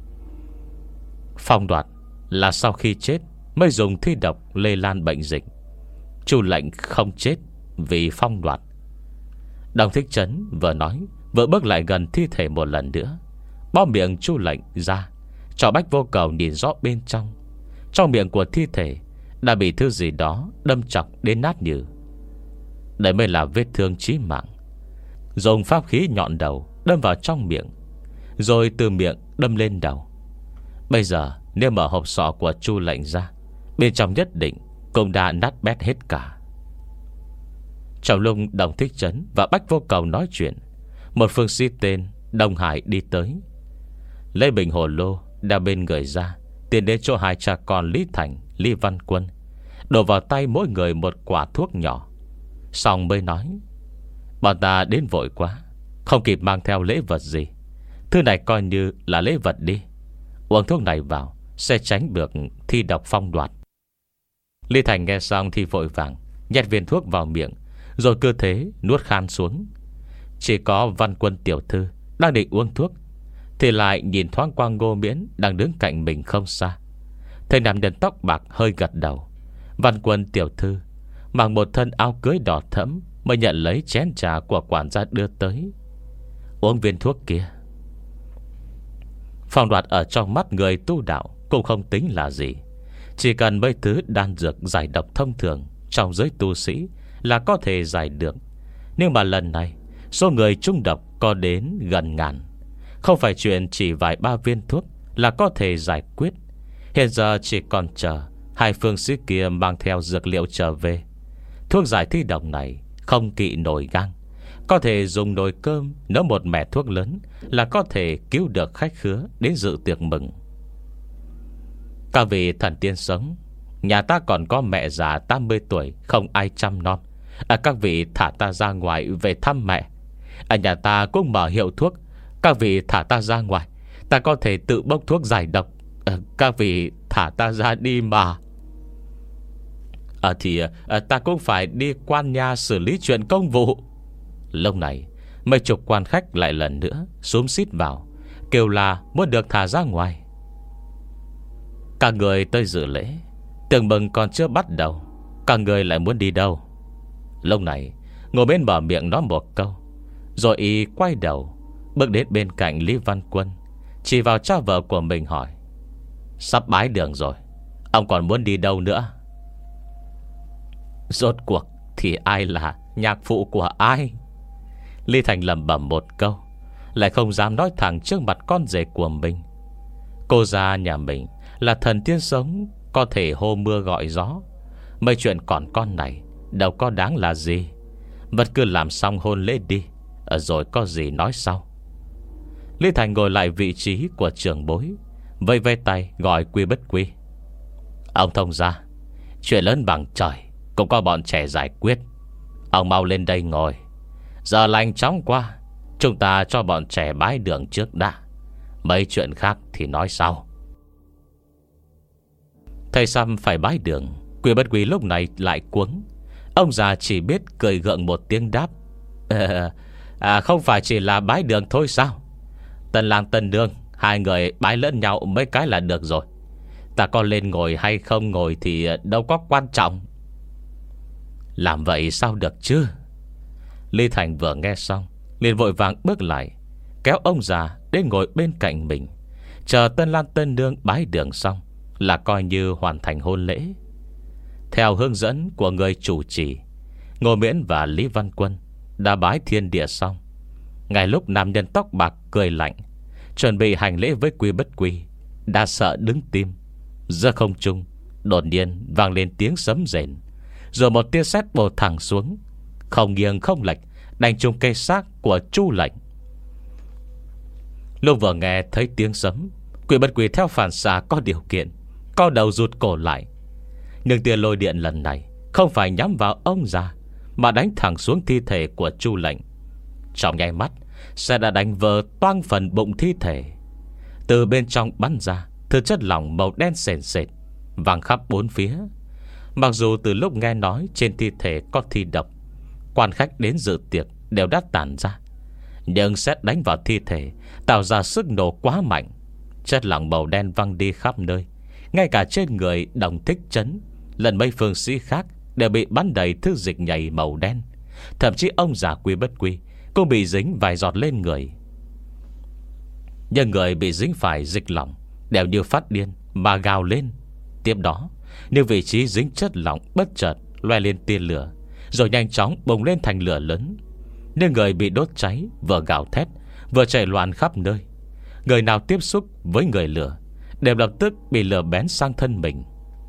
Phong đoạt là sau khi chết mới dùng thi độc lây lan bệnh dịch. Chu lệnh không chết vì phong đoạt. Đồng Thích Trấn vừa nói vừa bước lại gần thi thể một lần nữa, bó miệng Chu lệnh ra cho Bách Vô Cầu nhìn rõ bên trong. Trong miệng của thi thể đã bị thứ gì đó đâm chọc đến nát nhừ. Đây mới là vết thương chí mạng. Dùng pháp khí nhọn đầu đâm vào trong miệng, rồi từ miệng đâm lên đầu. Bây giờ nếu mở hộp sọ của Chu lệnh ra, bên trong nhất định cũng đã nát bét hết cả. Trong lúc Đồng Thích Trấn và Bách Vô Cầu nói chuyện, một phương sĩ tên Đông Hải đi tới, lấy bình hồ lô đeo bên người ra, tiến đến chỗ hai cha con Lý Thành, Lý Văn Quân, đổ vào tay mỗi người một quả thuốc nhỏ. Xong mới nói: bọn ta đến vội quá, không kịp mang theo lễ vật gì. Thứ này coi như là lễ vật đi. Uống thuốc này vào sẽ tránh được thi độc phong đoạt. Lý Thành nghe xong thì vội vàng nhét viên thuốc vào miệng, rồi cơ thế nuốt khan xuống. Chỉ có Văn Quân tiểu thư đang định uống thuốc thì lại nhìn thoáng qua Ngô Miễn đang đứng cạnh mình không xa. Thấy nam nhân tóc bạc hơi gật đầu. Văn Quân tiểu thư mặc một thân áo cưới đỏ thẫm mới nhận lấy chén trà của quản gia đưa tới. Uống viên thuốc kia. Phong đoạt ở trong mắt người tu đạo cũng không tính là gì. Chỉ cần mấy thứ đan dược giải độc thông thường trong giới tu sĩ là có thể giải được. Nhưng mà lần này số người trung độc có đến gần ngàn. Không phải chuyện chỉ vài ba viên thuốc là có thể giải quyết. Hiện giờ chỉ còn chờ hai phương sĩ kia mang theo dược liệu trở về. Thuốc giải thi độc này không kỵ nổi gang, có thể dùng nồi cơm nấu một mẻ thuốc lớn là có thể cứu được khách khứa đến dự tiệc mừng. Các vị thần tiên sống, nhà ta còn có mẹ già tám mươi tuổi không ai chăm non. à, Các vị thả ta ra ngoài về thăm mẹ. Ở nhà ta cũng mở hiệu thuốc. Các vị thả ta ra ngoài, ta có thể tự bốc thuốc giải độc. à, Các vị thả ta ra đi mà. À thì à, ta cũng phải đi quan nhà xử lý chuyện công vụ. Lúc này mấy chục quan khách lại lần nữa xúm xít vào, kêu là muốn được thả ra ngoài. Các người tới dự lễ, tưởng mừng còn chưa bắt đầu, các người lại muốn đi đâu? Lúc này Ngô Miễn mở miệng nói một câu, rồi y quay đầu bước đến bên cạnh Lý Văn Quân, chỉ vào cha vợ của mình hỏi: sắp bái đường rồi, ông còn muốn đi đâu nữa? Rốt cuộc thì ai là nhạc phụ của ai? Lý Thành lẩm bẩm một câu, lại không dám nói thẳng trước mặt con rể của mình. Cô gia nhà mình là thần tiên sống, có thể hô mưa gọi gió. Mấy chuyện còn con này đâu có đáng là gì. Vẫn cứ làm xong hôn lễ đi, rồi có gì nói sau. Lý Thành ngồi lại vị trí của trưởng bối, vây vây tay gọi Quy Bất Quy: ông thông gia, chuyện lớn bằng trời cũng có bọn trẻ giải quyết. Ông mau lên đây ngồi. Giờ lành chóng qua, chúng ta cho bọn trẻ bái đường trước đã, mấy chuyện khác thì nói sau. Thầy Xăm phải bái đường, Quy Bất Quy lúc này lại cuống. Ông già chỉ biết cười gượng một tiếng đáp: à, à, không phải chỉ là bái đường thôi sao? Tân lang tân nương, hai người bái lẫn nhau mấy cái là được rồi. Ta có lên ngồi hay không ngồi thì đâu có quan trọng. Làm vậy sao được chứ? Lý Thành vừa nghe xong liền vội vàng bước lại, kéo ông già đến ngồi bên cạnh mình, chờ tân lang tân nương bái đường xong là coi như hoàn thành hôn lễ. Theo hướng dẫn của người chủ trì, Ngô Miễn và Lý Văn Quân đã bái thiên địa xong. Ngay lúc nam nhân tóc bạc cười lạnh chuẩn bị hành lễ với Quy Bất Quy, đã sợ đứng tim. Giữa không trung đột nhiên vang lên tiếng sấm rền, rồi một tia sét bổ thẳng xuống, không nghiêng không lệch, đánh trúng cây xác của Chu lệnh. Lúc vừa nghe thấy tiếng sấm, Quy Bất Quy theo phản xạ có điều kiện co đầu rụt cổ lại. Nhưng tia lôi điện lần này không phải nhắm vào ông già, mà đánh thẳng xuống thi thể của Chu lệnh. Trong nháy mắt sẽ đã đánh vỡ toang phần bụng thi thể. Từ bên trong bắn ra thứ chất lỏng màu đen sền sệt, vàng khắp bốn phía. Mặc dù từ lúc nghe nói trên thi thể có thi độc, quan khách đến dự tiệc đều đã tản ra, nhưng xét đánh vào thi thể tạo ra sức nổ quá mạnh. Chất lỏng màu đen văng đi khắp nơi, ngay cả trên người Đồng Thích Trấn lần mấy phương sĩ khác đều bị bắn đầy thứ dịch nhầy màu đen. Thậm chí ông già Quy Bất Quy cũng bị dính vài giọt lên người. Nhưng người bị dính phải dịch lỏng đều như phát điên mà gào lên. Tiếp đó, nếu vị trí dính chất lỏng bất chợt loe lên tia lửa, rồi nhanh chóng bùng lên thành lửa lớn. Nên người bị đốt cháy vừa gào thét vừa chạy loạn khắp nơi. Người nào tiếp xúc với người lửa đều lập tức bị lửa bén sang thân mình.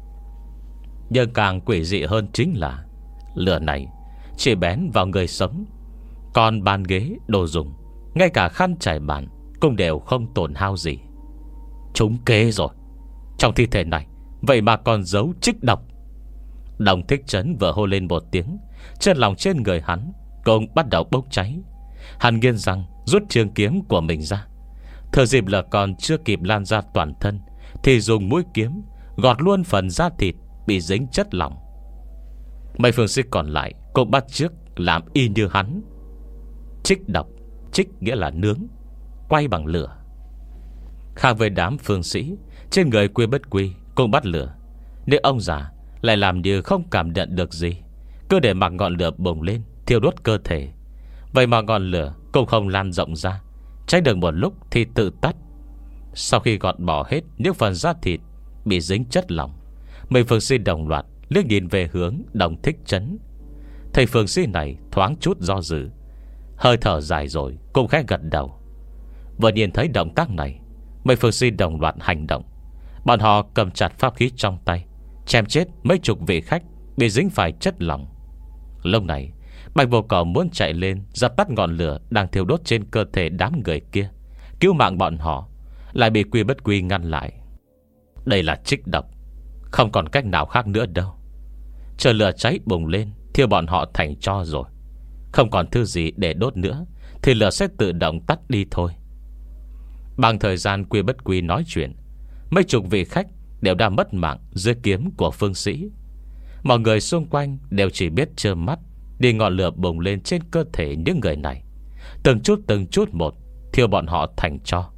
Nhưng càng quỷ dị hơn chính là lửa này chỉ bén vào người sống, còn bàn ghế, đồ dùng, ngay cả khăn trải bàn cũng đều không tổn hao gì. Trúng kế rồi. Trong thi thể này vậy mà còn giấu trích độc. Đồng Thích Trấn vừa hô lên một tiếng, chân lòng trên người hắn cũng bắt đầu bốc cháy. Hắn nghiến răng rút trường kiếm của mình ra, thừa dịp lửa còn chưa kịp lan ra toàn thân thì dùng mũi kiếm gọt luôn phần da thịt bị dính chất lỏng. Mấy phương sĩ còn lại cũng bắt chước làm y như hắn. Trích độc, trích nghĩa là nướng, quay bằng lửa. Khác với đám phương sĩ, trên người Quy Bất Quy cũng bắt lửa, nhưng ông già lại làm như không cảm nhận được gì, cứ để mặc ngọn lửa bùng lên thiêu đốt cơ thể. Vậy mà ngọn lửa cũng không lan rộng ra, cháy được một lúc thì tự tắt. Sau khi gọt bỏ hết những phần da thịt bị dính chất lỏng, mấy phương sĩ đồng loạt liếc nhìn về hướng Đồng Thích Trấn. Thầy phương sĩ này thoáng chút do dự, hơi thở dài rồi cũng khẽ gật đầu. Vừa nhìn thấy động tác này, mấy phương sĩ đồng loạt hành động. Bọn họ cầm chặt pháp khí trong tay, chém chết mấy chục vị khách bị dính phải chất lỏng. Lúc này Bạch Vô Cầu muốn chạy lên dập tắt ngọn lửa đang thiêu đốt trên cơ thể đám người kia, cứu mạng bọn họ, lại bị Quy Bất Quy ngăn lại. Đây là trích độc, không còn cách nào khác nữa đâu. Chờ lửa cháy bùng lên thiêu bọn họ thành tro rồi, không còn thứ gì để đốt nữa thì lửa sẽ tự động tắt đi thôi. Bằng thời gian Quy Bất Quy nói chuyện, mấy chục vị khách đều đã mất mạng dưới kiếm của phương sĩ. Mọi người xung quanh đều chỉ biết trơ mắt đi ngọn lửa bùng lên trên cơ thể những người này, từng chút từng chút một thiêu bọn họ thành tro.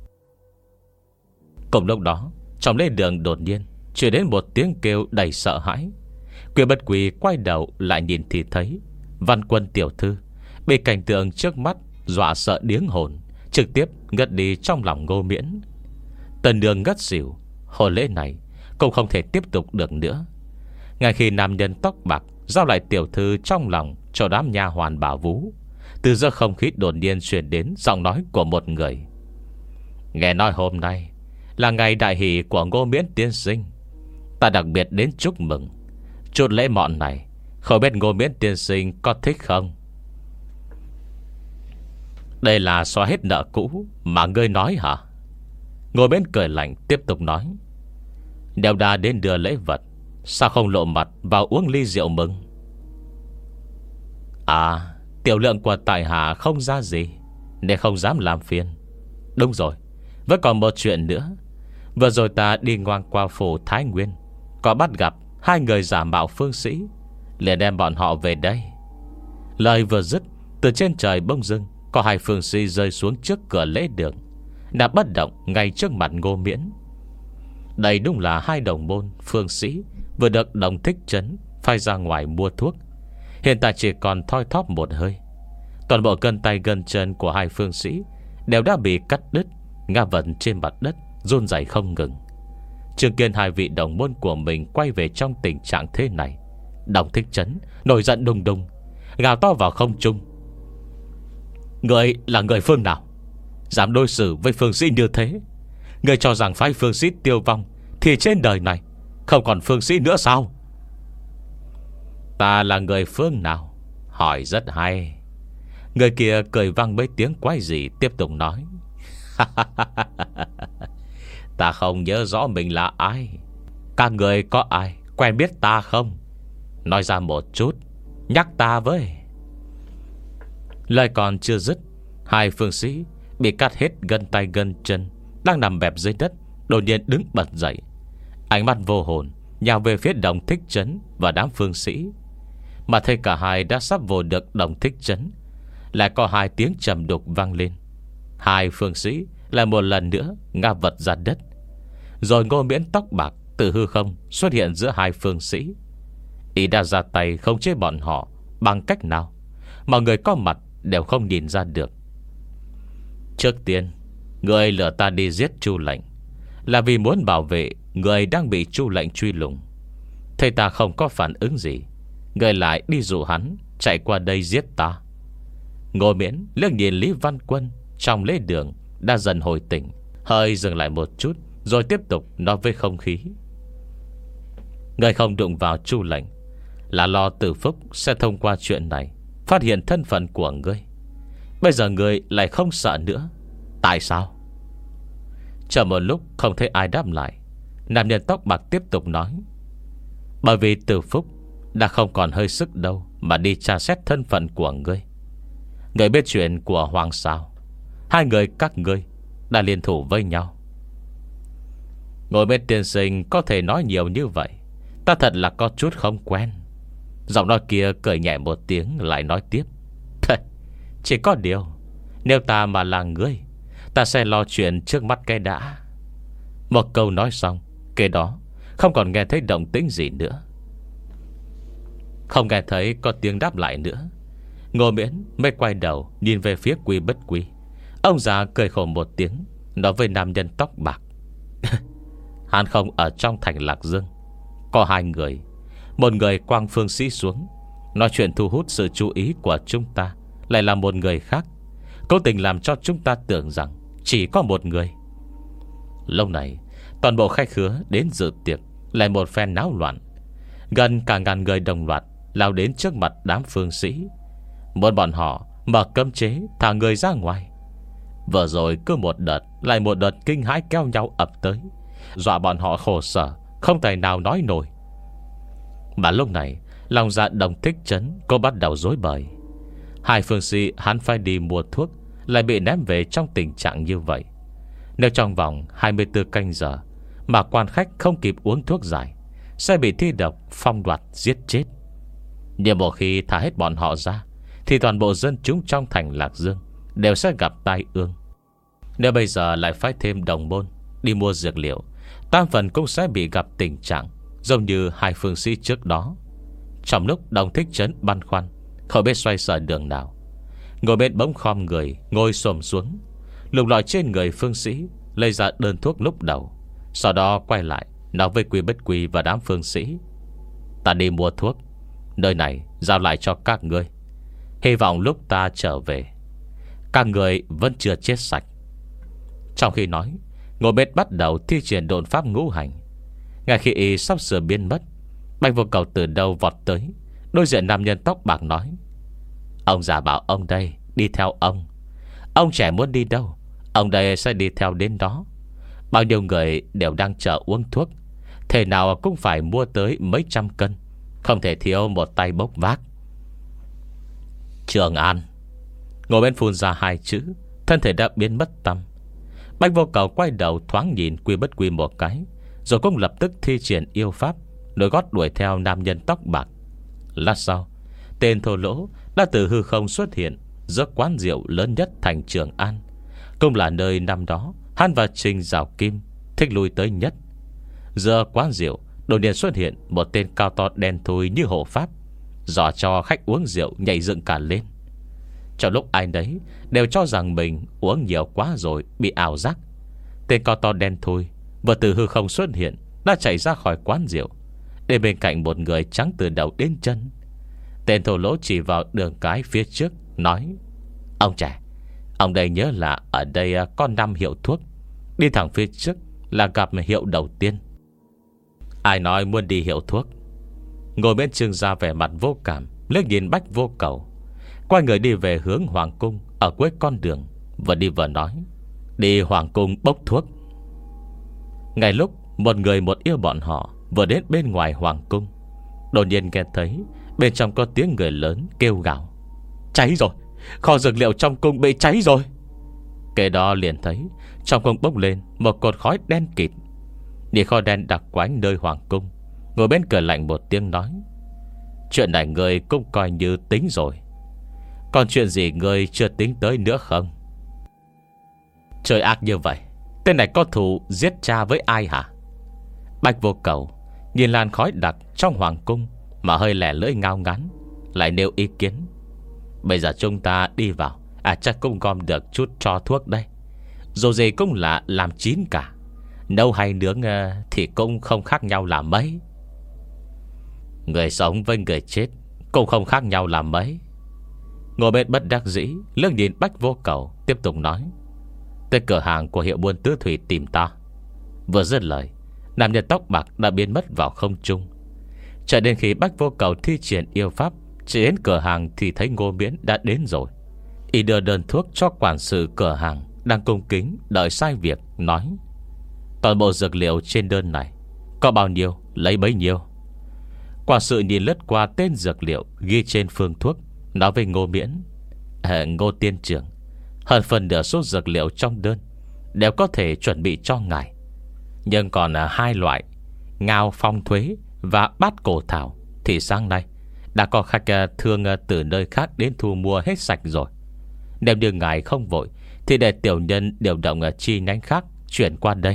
Cùng lúc đó, trong lề đường đột nhiên truyền đến một tiếng kêu đầy sợ hãi. Quy Bất Quy quay đầu lại nhìn thì thấy Văn Quân tiểu thư bị cảnh tượng trước mắt dọa sợ điếng hồn, trực tiếp ngất đi trong lòng Ngô Miễn. Tần Nương ngất xỉu. Hôn lễ này cũng không thể tiếp tục được nữa. Ngay khi nam nhân tóc bạc giao lại tiểu thư trong lòng cho đám nha hoàn bảo vú, từ giữa không khí đột nhiên truyền đến giọng nói của một người. Nghe nói hôm nay là ngày đại hỷ của Ngô Miễn tiên sinh, ta đặc biệt đến chúc mừng. Chút lễ mọn này không biết Ngô Miễn tiên sinh có thích không? Đây là xóa hết nợ cũ mà ngươi nói hả? Ngô Miễn cười lạnh tiếp tục nói, nếu đã đến đưa lễ vật, sao không lộ mặt vào uống ly rượu mừng? À, tiểu lượng của tại hạ không ra gì, nên không dám làm phiền. Đúng rồi, vẫn còn một chuyện nữa. Vừa rồi ta đi ngang qua phủ Thái Nguyên, có bắt gặp hai người giả mạo phương sĩ, liền đem bọn họ về đây. Lời vừa dứt, từ trên trời bỗng dưng có hai phương sĩ rơi xuống trước cửa lễ đường, nằm bất động ngay trước mặt Ngô Miễn. Đây đúng là hai đồng môn phương sĩ vừa được Đồng Thích Trấn phái ra ngoài mua thuốc, hiện tại chỉ còn thoi thóp một hơi. Toàn bộ gân tay gân chân của hai phương sĩ đều đã bị cắt đứt, ngã vật trên mặt đất, run rẩy không ngừng. Chứng kiến hai vị đồng môn của mình quay về trong tình trạng thế này, Đồng Thích Trấn nổi giận đùng đùng, gào to vào không trung: Người là người phương nào, dám đối xử với phương sĩ như thế? Người cho rằng phái phương sĩ tiêu vong thì trên đời này không còn phương sĩ nữa sao? Ta là người phương nào? Hỏi rất hay. Người kia cười vang mấy tiếng quái dị, tiếp tục nói: Ta không nhớ rõ mình là ai. Các người có ai quen biết ta không? Nói ra một chút, nhắc ta với. Lời còn chưa dứt, hai phương sĩ bị cắt hết gân tay gân chân, đang nằm bẹp dưới đất, đột nhiên đứng bật dậy, ánh mắt vô hồn nhào về phía Đồng Thích Trấn và đám phương sĩ. Mà thấy cả hai đã sắp vô được Đồng Thích Trấn, lại có hai tiếng trầm đục vang lên. Hai phương sĩ lại một lần nữa ngã vật ra đất. Rồi Ngô Miễn tóc bạc từ hư không xuất hiện giữa hai phương sĩ. Ý đã ra tay không chế bọn họ bằng cách nào, mọi người có mặt đều không nhìn ra được. Trước tiên, người lừa ta đi giết Chu Lệnh là vì muốn bảo vệ người đang bị Chu Lệnh truy lùng. Thấy ta không có phản ứng gì, người lại đi dụ hắn chạy qua đây giết ta. Ngô Miễn liếc nhìn Lý Văn Quân trong lễ đường đã dần hồi tỉnh, Hơi dừng lại một chút, rồi tiếp tục nói với không khí: Người không đụng vào Chu lệnh là lo Từ Phúc sẽ thông qua chuyện này phát hiện thân phận của ngươi. Bây giờ ngươi lại không sợ nữa. Tại sao? Chờ một lúc không thấy ai đáp lại, nam nhân tóc bạc tiếp tục nói: Bởi vì Từ Phúc đã không còn hơi sức đâu mà đi tra xét thân phận của ngươi. Ngươi biết chuyện của Hoàng sao? Hai người các ngươi đã liên thủ với nhau. Ngồi bên tiên sinh có thể nói nhiều như vậy, ta thật là có chút không quen. Giọng nói kia cười nhẹ một tiếng, lại nói tiếp: Chỉ có điều, nếu ta mà là ngươi, ta sẽ lo chuyện trước mắt cái đã. Một câu nói xong, kế đó không còn nghe thấy động tĩnh gì nữa. Không nghe thấy có tiếng đáp lại nữa, Ngô Miễn mới quay đầu nhìn về phía Quy Bất Quy. Ông già cười khổ một tiếng, nói với nam nhân tóc bạc: Hắn không ở trong thành Lạc Dương. Có hai người, một người quang phương sĩ xuống, nói chuyện thu hút sự chú ý của chúng ta, lại là một người khác, cố tình làm cho chúng ta tưởng rằng chỉ có một người. Lúc này toàn bộ khách khứa đến dự tiệc lại một phen náo loạn. Gần cả ngàn người đồng loạt lao đến trước mặt đám phương sĩ, muốn bọn họ mở cấm chế thả người ra ngoài. Vừa rồi cứ một đợt lại một đợt kinh hãi kéo nhau ập tới, dọa bọn họ khổ sở không thể nào nói nổi. Mà lúc này lòng dạ Đồng Thích Trấn cô bắt đầu rối bời. Hai phương sĩ hắn phải đi mua thuốc lại bị ném về trong tình trạng như vậy. Nếu trong vòng hai mươi tư canh giờ mà quan khách không kịp uống thuốc giải, sẽ bị thi độc phong đoạt giết chết. Nhưng một khi thả hết bọn họ ra, thì toàn bộ dân chúng trong thành Lạc Dương đều sẽ gặp tai ương. Nếu bây giờ lại phải thêm đồng môn đi mua dược liệu, tam phần cũng sẽ bị gặp tình trạng giống như hai phương sĩ trước đó. Trong lúc Đồng Thích Trấn băn khoăn không biết xoay sở đường nào, ngồi bên bỗng khom người ngồi xổm xuống, lục lọi trên người phương sĩ, lấy ra đơn thuốc lúc đầu. Sau đó quay lại nói với Quy Bất Quy và đám phương sĩ: Ta đi mua thuốc, nơi này giao lại cho các ngươi. Hy vọng lúc ta trở về, các người vẫn chưa chết sạch. Trong khi nói, ngồi bên bắt đầu thi triển độn pháp ngũ hành. Ngay khi y sắp sửa biến mất, Bạch Vô Cầu từ đâu vọt tới, đối diện nam nhân tóc bạc nói: Ông già bảo ông đây đi theo ông. Ông trẻ muốn đi đâu, ông đây sẽ đi theo đến đó. Bao nhiêu người đều đang chờ uống thuốc, thể nào cũng phải mua tới mấy trăm cân, không thể thiếu một tay bốc vác. Trường An. Ngồi bên phun ra hai chữ, thân thể đã biến mất tăm. Bạch Vô Cầu quay đầu thoáng nhìn Quy Bất Quy một cái, rồi cũng lập tức thi triển yêu pháp, nối gót đuổi theo nam nhân tóc bạc. Lát sau, tên thô lỗ đã từ hư không xuất hiện giữa quán rượu lớn nhất thành Trường An, cũng là nơi năm đó hắn và Trình Giảo Kim thích lui tới nhất. Giữa quán rượu đột nhiên xuất hiện một tên cao to đen thui như hộ pháp, dò cho khách uống rượu nhảy dựng cả lên. Trong lúc ai nấy đều cho rằng mình uống nhiều quá rồi, bị ảo giác, tên cao to đen thui vừa từ hư không xuất hiện đã chạy ra khỏi quán rượu, để bên cạnh một người trắng từ đầu đến chân. Tên thô lỗ chỉ vào đường cái phía trước, nói: Ông trẻ, ông đây nhớ là ở đây có năm hiệu thuốc, đi thẳng phía trước là gặp hiệu đầu tiên. Ai nói muốn đi hiệu thuốc? Ngồi bên Trương ra vẻ mặt vô cảm, liếc nhìn Bách Vô Cầu, quay người đi về hướng Hoàng Cung ở cuối con đường, vừa đi vừa nói: Đi Hoàng Cung bốc thuốc. Ngay lúc một người một yêu bọn họ vừa đến bên ngoài Hoàng Cung, đột nhiên nghe thấy bên trong có tiếng người lớn kêu gào: Cháy rồi, kho dược liệu trong cung bị cháy rồi. Kế đó liền thấy trong cung bốc lên một cột khói đen kịt. Nhìn kho đen đặc quánh nơi Hoàng Cung, ngồi bên cười lạnh một tiếng nói: Chuyện này người cũng coi như tính rồi, còn chuyện gì người chưa tính tới nữa không? Trời ác như vậy, tên này có thù giết cha với ai hả? Bạch Vô Cầu nhìn làn khói đặc trong Hoàng Cung mà hơi lẻ lưỡi ngao ngán, lại nêu ý kiến: Bây giờ chúng ta đi vào, à chắc cũng gom được chút cho thuốc đây. Dù gì cũng là làm chín cả, nấu hay nướng uh, thì cũng không khác nhau là mấy. Người sống với người chết cũng không khác nhau là mấy. Ngồi bên bất đắc dĩ lưng nhìn Bách Vô Cầu, tiếp tục nói: tới cửa hàng của hiệu buôn tứ thủy tìm ta. Vừa dứt lời, nam nhân tóc bạc đã biến mất vào không trung. Cho đến khi Bách Vô Cầu thi triển yêu pháp chỉ đến cửa hàng thì thấy Ngô Miễn đã đến rồi. Y đưa đơn thuốc cho quản sự cửa hàng đang cung kính đợi sai việc, nói: toàn bộ dược liệu trên đơn này có bao nhiêu lấy bấy nhiêu. Quản sự nhìn lướt qua tên dược liệu ghi trên phương thuốc, nói với Ngô Miễn: à, Ngô tiên trưởng, hơn phần nửa số dược liệu trong đơn đều có thể chuẩn bị cho ngài, nhưng còn hai loại ngao phong thuế và bát cổ thảo thì sáng nay đã có khách thương từ nơi khác đến thu mua hết sạch rồi. Nếu như ngài không vội thì để tiểu nhân điều động chi nhánh khác chuyển qua đây.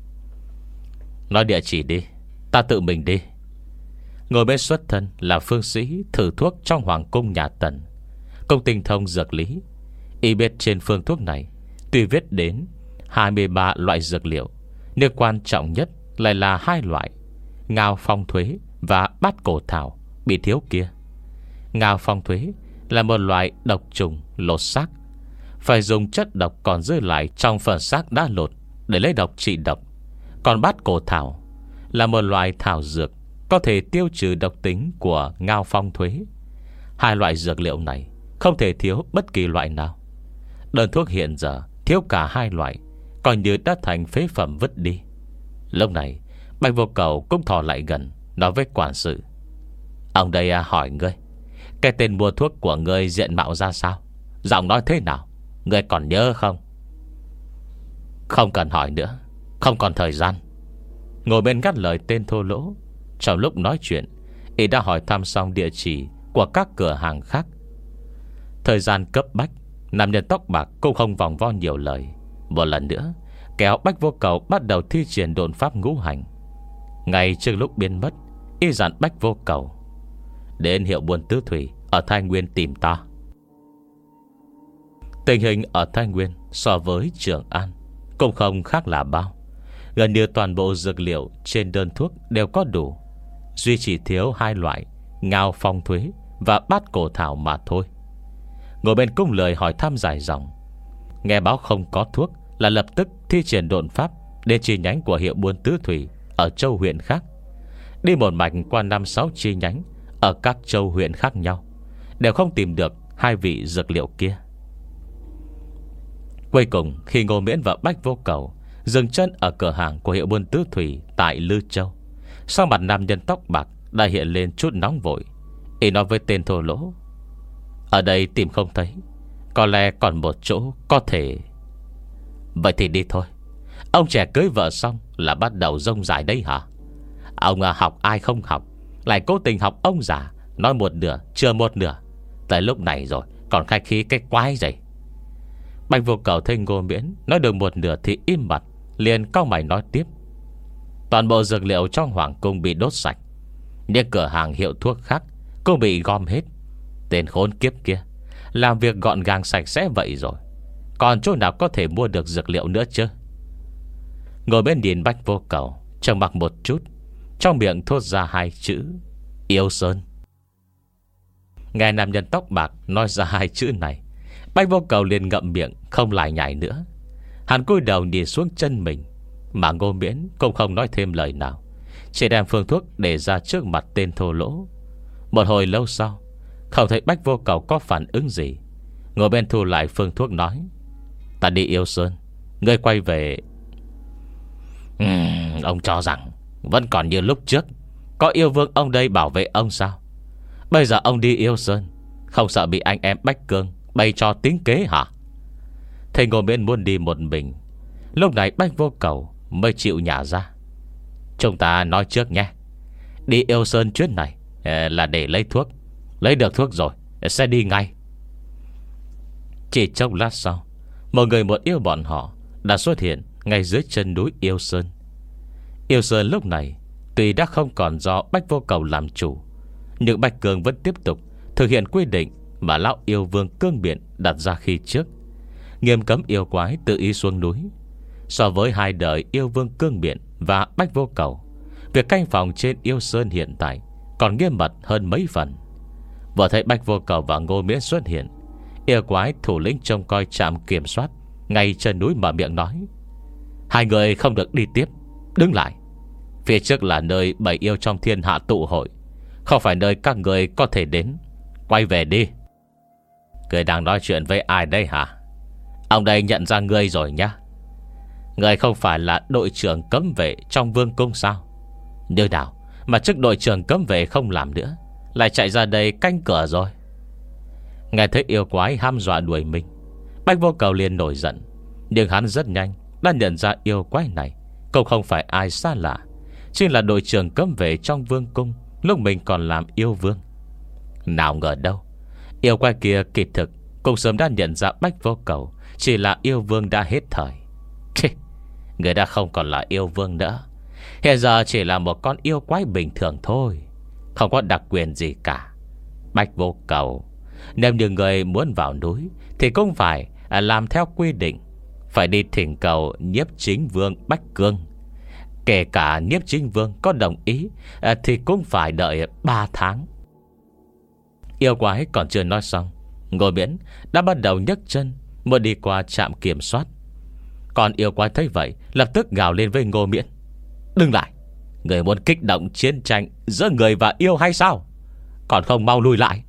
Nói địa chỉ đi, ta tự mình đi. Ngồi bên xuất thân là phương sĩ thử thuốc trong hoàng cung nhà Tần, công tinh thông dược lý. Y biết trên phương thuốc này tuy viết đến hai mươi ba loại dược liệu, nhưng quan trọng nhất lại là hai loại ngao phong thuế và bát cổ thảo bị thiếu kia. Ngao phong thuế là một loại độc trùng lột xác, phải dùng chất độc còn dư lại trong phần xác đã lột để lấy độc trị độc. Còn bát cổ thảo là một loại thảo dược có thể tiêu trừ độc tính của ngao phong thuế. Hai loại dược liệu này không thể thiếu bất kỳ loại nào. Đơn thuốc hiện giờ thiếu cả hai loại, coi như đã thành phế phẩm vứt đi. Lúc này Bạch Vô Cầu cũng thò lại gần, nói với quản sự: ông đây à, hỏi ngươi, cái tên mua thuốc của ngươi diện mạo ra sao, giọng nói thế nào, ngươi còn nhớ không? Không cần hỏi nữa, không còn thời gian. Ngồi bên ngắt lời tên thô lỗ. Trong lúc nói chuyện, y đã hỏi thăm xong địa chỉ của các cửa hàng khác. Thời gian cấp bách, nam nhân tóc bạc cũng không vòng vo nhiều lời, một lần nữa kéo Bách Vô Cầu bắt đầu thi triển độn pháp ngũ hành. Ngay trước lúc biến mất, y dặn Bách Vô Cầu: đến hiệu buôn tứ thủy ở Thái Nguyên tìm ta. Tình hình ở Thái Nguyên so với Trường An cũng không khác là bao. Gần như toàn bộ dược liệu trên đơn thuốc đều có đủ, duy chỉ thiếu hai loại ngao phong thuế và bát cổ thảo mà thôi. Ngồi bên cung lời hỏi thăm dài dòng. Nghe báo không có thuốc là lập tức thi triển độn pháp đến chi nhánh của hiệu buôn tứ thủy ở châu huyện khác, đi một mạch qua năm sáu chi nhánh ở các châu huyện khác nhau, đều không tìm được hai vị dược liệu kia. Cuối cùng khi Ngô Miễn và Bách Vô Cầu dừng chân ở cửa hàng của hiệu buôn tứ thủy tại Lư Châu, sau mặt nam nhân tóc bạc đã hiện lên chút nóng vội. Y nói với tên thô lỗ: ở đây tìm không thấy, có lẽ còn một chỗ có thể. Vậy thì đi thôi. Ông trẻ cưới vợ xong là bắt đầu rông dài đấy hả? Ông học ai không học, lại cố tình học ông già, nói một nửa chưa một nửa. Tới lúc này rồi còn khách khí cái quái gì. Bạch Vô Cầu thấy Ngô Miễn nói được một nửa thì im bặt, liền cau mày nói tiếp: toàn bộ dược liệu trong hoàng cung bị đốt sạch, những cửa hàng hiệu thuốc khác cũng bị gom hết. Tên khốn kiếp kia làm việc gọn gàng sạch sẽ vậy rồi, còn chỗ nào có thể mua được dược liệu nữa chứ? Ngồi bên nhìn Bách Vô Cầu trầm mặc một chút, trong miệng thốt ra hai chữ: Yêu Sơn. Nghe nam nhân tóc bạc nói ra hai chữ này, Bách Vô Cầu liền ngậm miệng không lại nhảy nữa. Hắn cúi đầu nhìn xuống chân mình, mà Ngô Miễn cũng không nói thêm lời nào, chỉ đem phương thuốc để ra trước mặt tên thô lỗ. Một hồi lâu sau, không thấy Bách Vô Cầu có phản ứng gì, ngồi bên thu lại phương thuốc nói: ta đi Yêu Sơn, ngươi quay về. uhm, Ông cho rằng vẫn còn như lúc trước, có yêu vương ông đây bảo vệ ông sao? Bây giờ ông đi Yêu Sơn, không sợ bị anh em Bách Cương bày cho tính kế hả? Thầy Ngô Miễn muốn đi một mình. Lúc này Bách Vô Cầu mới chịu nhả ra: chúng ta nói trước nhé, đi Yêu Sơn chuyến này là để lấy thuốc. Lấy được thuốc rồi sẽ đi ngay. Chỉ trong lát sau, một người một yêu bọn họ đã xuất hiện ngay dưới chân núi Yêu Sơn. Yêu Sơn lúc này tuy đã không còn do Bách Vô Cầu làm chủ, nhưng Bạch Cương vẫn tiếp tục thực hiện quy định mà lão yêu vương Cương Biện đặt ra khi trước, nghiêm cấm yêu quái tự ý xuống núi. So với hai đời yêu vương Cương Biện và Bách Vô Cầu, việc canh phòng trên Yêu Sơn hiện tại còn nghiêm mật hơn mấy phần. Vừa thấy Bách Vô Cầu và Ngô Miễn xuất hiện, yêu quái thủ lĩnh trông coi trạm kiểm soát ngay chân núi mở miệng nói: Hai người không được đi tiếp, đứng lại. Phía trước là nơi bảy yêu trong thiên hạ tụ hội, không phải nơi các người có thể đến. Quay về đi. Người đang nói chuyện với ai đây hả? Ông đây nhận ra ngươi rồi nhá. Ngươi không phải là đội trưởng cấm vệ trong vương cung sao? Như nào mà chức đội trưởng cấm vệ không làm nữa, lại chạy ra đây canh cửa rồi? Nghe thấy yêu quái ham dọa đuổi mình, Bách Vô Cầu liền nổi giận. Nhưng hắn rất nhanh đã nhận ra yêu quái này cũng không phải ai xa lạ, chính là đội trưởng cấm vệ trong vương cung lúc mình còn làm yêu vương. Nào ngờ đâu, yêu quái kia kỳ thực cũng sớm đã nhận ra Bách Vô Cầu chỉ là yêu vương đã hết thời. Người đã không còn là yêu vương nữa, hiện giờ chỉ là một con yêu quái bình thường thôi, không có đặc quyền gì cả. Bách Vô Cầu, nếu như người muốn vào núi thì cũng phải làm theo quy định, phải đi thỉnh cầu Nhiếp Chính Vương Bách Cương. Kể cả Nhiếp Chính Vương có đồng ý thì cũng phải đợi ba tháng. Yêu quái còn chưa nói xong, Ngô Miễn đã bắt đầu nhấc chân muốn đi qua trạm kiểm soát. Còn yêu quái thấy vậy lập tức gào lên với Ngô Miễn: Đừng lại, người muốn kích động chiến tranh giữa người và yêu hay sao? Còn không mau lui lại.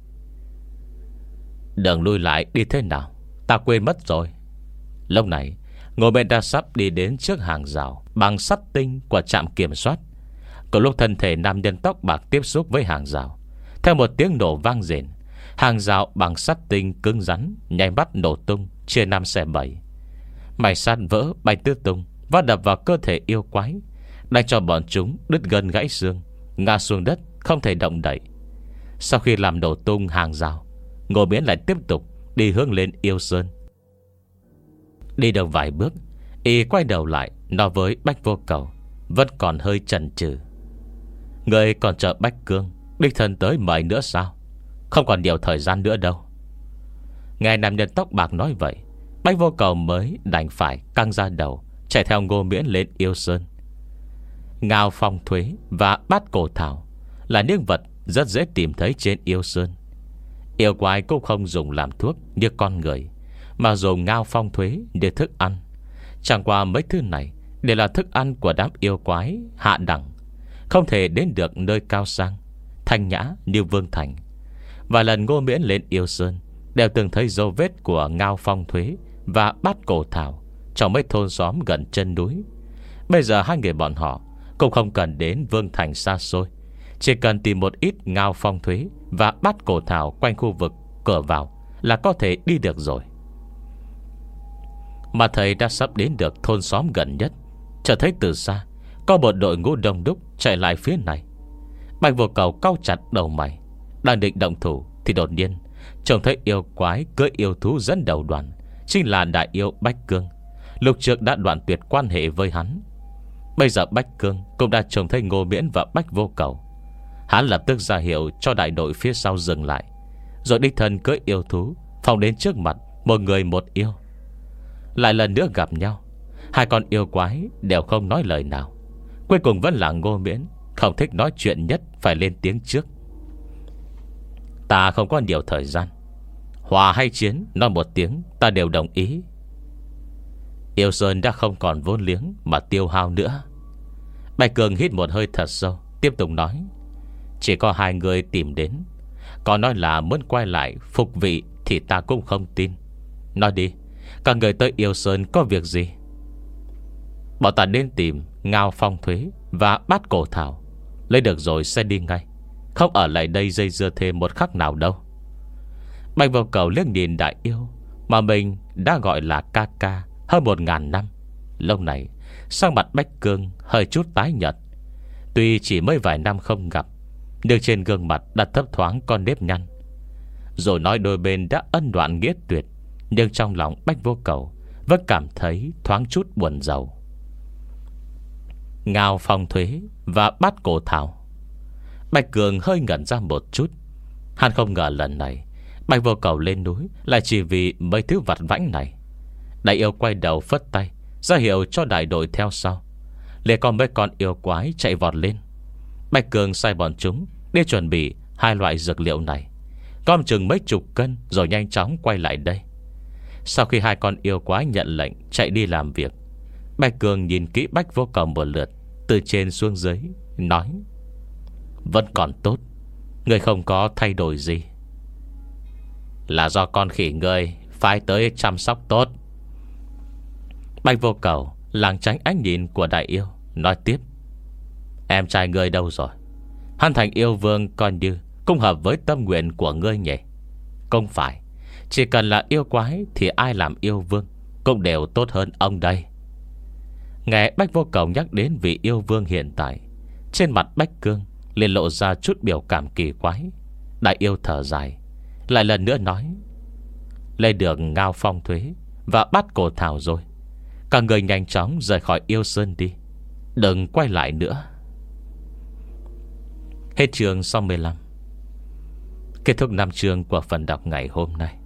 Đừng lui lại đi thế nào, ta quên mất rồi. Lúc này Ngô Miễn đã sắp đi đến trước hàng rào bằng sắt tinh của trạm kiểm soát. Có lúc thân thể nam nhân tóc bạc tiếp xúc với hàng rào, theo một tiếng nổ vang rền, hàng rào bằng sắt tinh cứng rắn nháy mắt nổ tung, chia năm xẻ bảy. Mảnh sắt vỡ bay tứ tung, va đập vào cơ thể yêu quái, đánh cho bọn chúng đứt gân gãy xương, ngã xuống đất không thể động đậy. Sau khi làm nổ tung hàng rào, Ngô Miễn lại tiếp tục đi hướng lên yêu sơn. Đi được vài bước, y quay đầu lại nói với Bách Vô Cầu, vẫn còn hơi chần chừ: Người còn chờ Bách Cương đích thân tới mời nữa sao? Không còn nhiều thời gian nữa đâu. Nghe nam nhân tóc bạc nói vậy, Bách Vô Cầu mới đành phải căng ra đầu chạy theo Ngô Miễn lên yêu sơn. Ngao phong thuế và bát cổ thảo là những vật rất dễ tìm thấy trên yêu sơn. Yêu quái cũng không dùng làm thuốc như con người, mà dùng ngao phong thuế để thức ăn. Chẳng qua mấy thứ này đều là thức ăn của đám yêu quái hạ đẳng, không thể đến được nơi cao sang thanh nhã như Vương Thành. Vài lần Ngô Miễn lên yêu sơn đều từng thấy dấu vết của ngao phong thuế và bát cổ thảo trong mấy thôn xóm gần chân núi. Bây giờ hai người bọn họ cũng không cần đến Vương Thành xa xôi, chỉ cần tìm một ít ngao phong thuế và bát cổ thảo quanh khu vực cửa vào là có thể đi được rồi. Mà thầy đã sắp đến được thôn xóm gần nhất, chợt thấy từ xa có một đội ngũ đông đúc chạy lại phía này. Bạch Vô Cầu cau chặt đầu mày, đang định động thủ thì đột nhiên trông thấy yêu quái cưỡi yêu thú dẫn đầu đoàn, chính là đại yêu Bách Cương. Lúc trước đã đoạn tuyệt quan hệ với hắn, bây giờ Bách Cương cũng đã trông thấy Ngô Miễn và Bách Vô Cầu. Hắn lập tức ra hiệu cho đại đội phía sau dừng lại, rồi đích thân cưỡi yêu thú phóng đến trước mặt một người một yêu. Lại lần nữa gặp nhau, hai con yêu quái đều không nói lời nào. Cuối cùng vẫn là Ngô Miễn không thích nói chuyện nhất phải lên tiếng trước: Ta không có nhiều thời gian, hòa hay chiến nói một tiếng ta đều đồng ý. Yêu sơn đã không còn vốn liếng mà tiêu hao nữa. Bạch Cường hít một hơi thật sâu, tiếp tục nói: Chỉ có hai người tìm đến, còn nói là muốn quay lại phục vị thì ta cũng không tin. Nói đi, các người tới yêu sơn có việc gì? Bọn ta đến tìm ngao phong thuế và bát cổ thảo, lấy được rồi sẽ đi ngay, không ở lại đây dây dưa thêm một khắc nào đâu. Bạch Vô Cầu liếc nhìn đại yêu mà mình đã gọi là ca ca hơn một ngàn năm. Lúc này sang mặt Bách Cương hơi chút tái nhợt. Tuy chỉ mới vài năm không gặp, nhưng trên gương mặt đã thấp thoáng con nếp nhăn. Rồi nói đôi bên đã ân đoạn nghĩa tuyệt, nhưng trong lòng Bách Vô Cầu vẫn cảm thấy thoáng chút buồn rầu. Ngao phong thuế và bát cổ thảo. Bạch Cường hơi ngẩn ra một chút. Hắn không ngờ lần này Bạch Vô Cầu lên núi lại chỉ vì mấy thứ vặt vãnh này. Đại yêu quay đầu phất tay ra hiệu cho đại đội theo sau. Liền còn mấy con yêu quái chạy vọt lên. Bạch Cường sai bọn chúng đi chuẩn bị hai loại dược liệu này, gom chừng mấy chục cân, rồi nhanh chóng quay lại đây. Sau khi hai con yêu quái nhận lệnh chạy đi làm việc, Bạch Cường nhìn kỹ Bách Vô Cầu một lượt, từ trên xuống dưới, nói: Vẫn còn tốt, người không có thay đổi gì. Là do con khỉ người phải tới chăm sóc tốt. Bạch Vô Cầu lảng tránh ánh nhìn của đại yêu, nói tiếp: Em trai ngươi đâu rồi? Hắn thành yêu vương coi như cũng hợp với tâm nguyện của ngươi nhỉ? Không phải, chỉ cần là yêu quái thì ai làm yêu vương cũng đều tốt hơn ông đây. Nghe Bách Vô Cầu nhắc đến vị yêu vương hiện tại, trên mặt Bách Cương liền lộ ra chút biểu cảm kỳ quái. Đại yêu thở dài, lại lần nữa nói: Lấy được Ngao Phong Thuế và Bát Cổ Thảo rồi, cả người nhanh chóng rời khỏi yêu sơn đi, đừng quay lại nữa. Hết chương sáu mươi lăm. Kết thúc năm chương của phần đọc ngày hôm nay.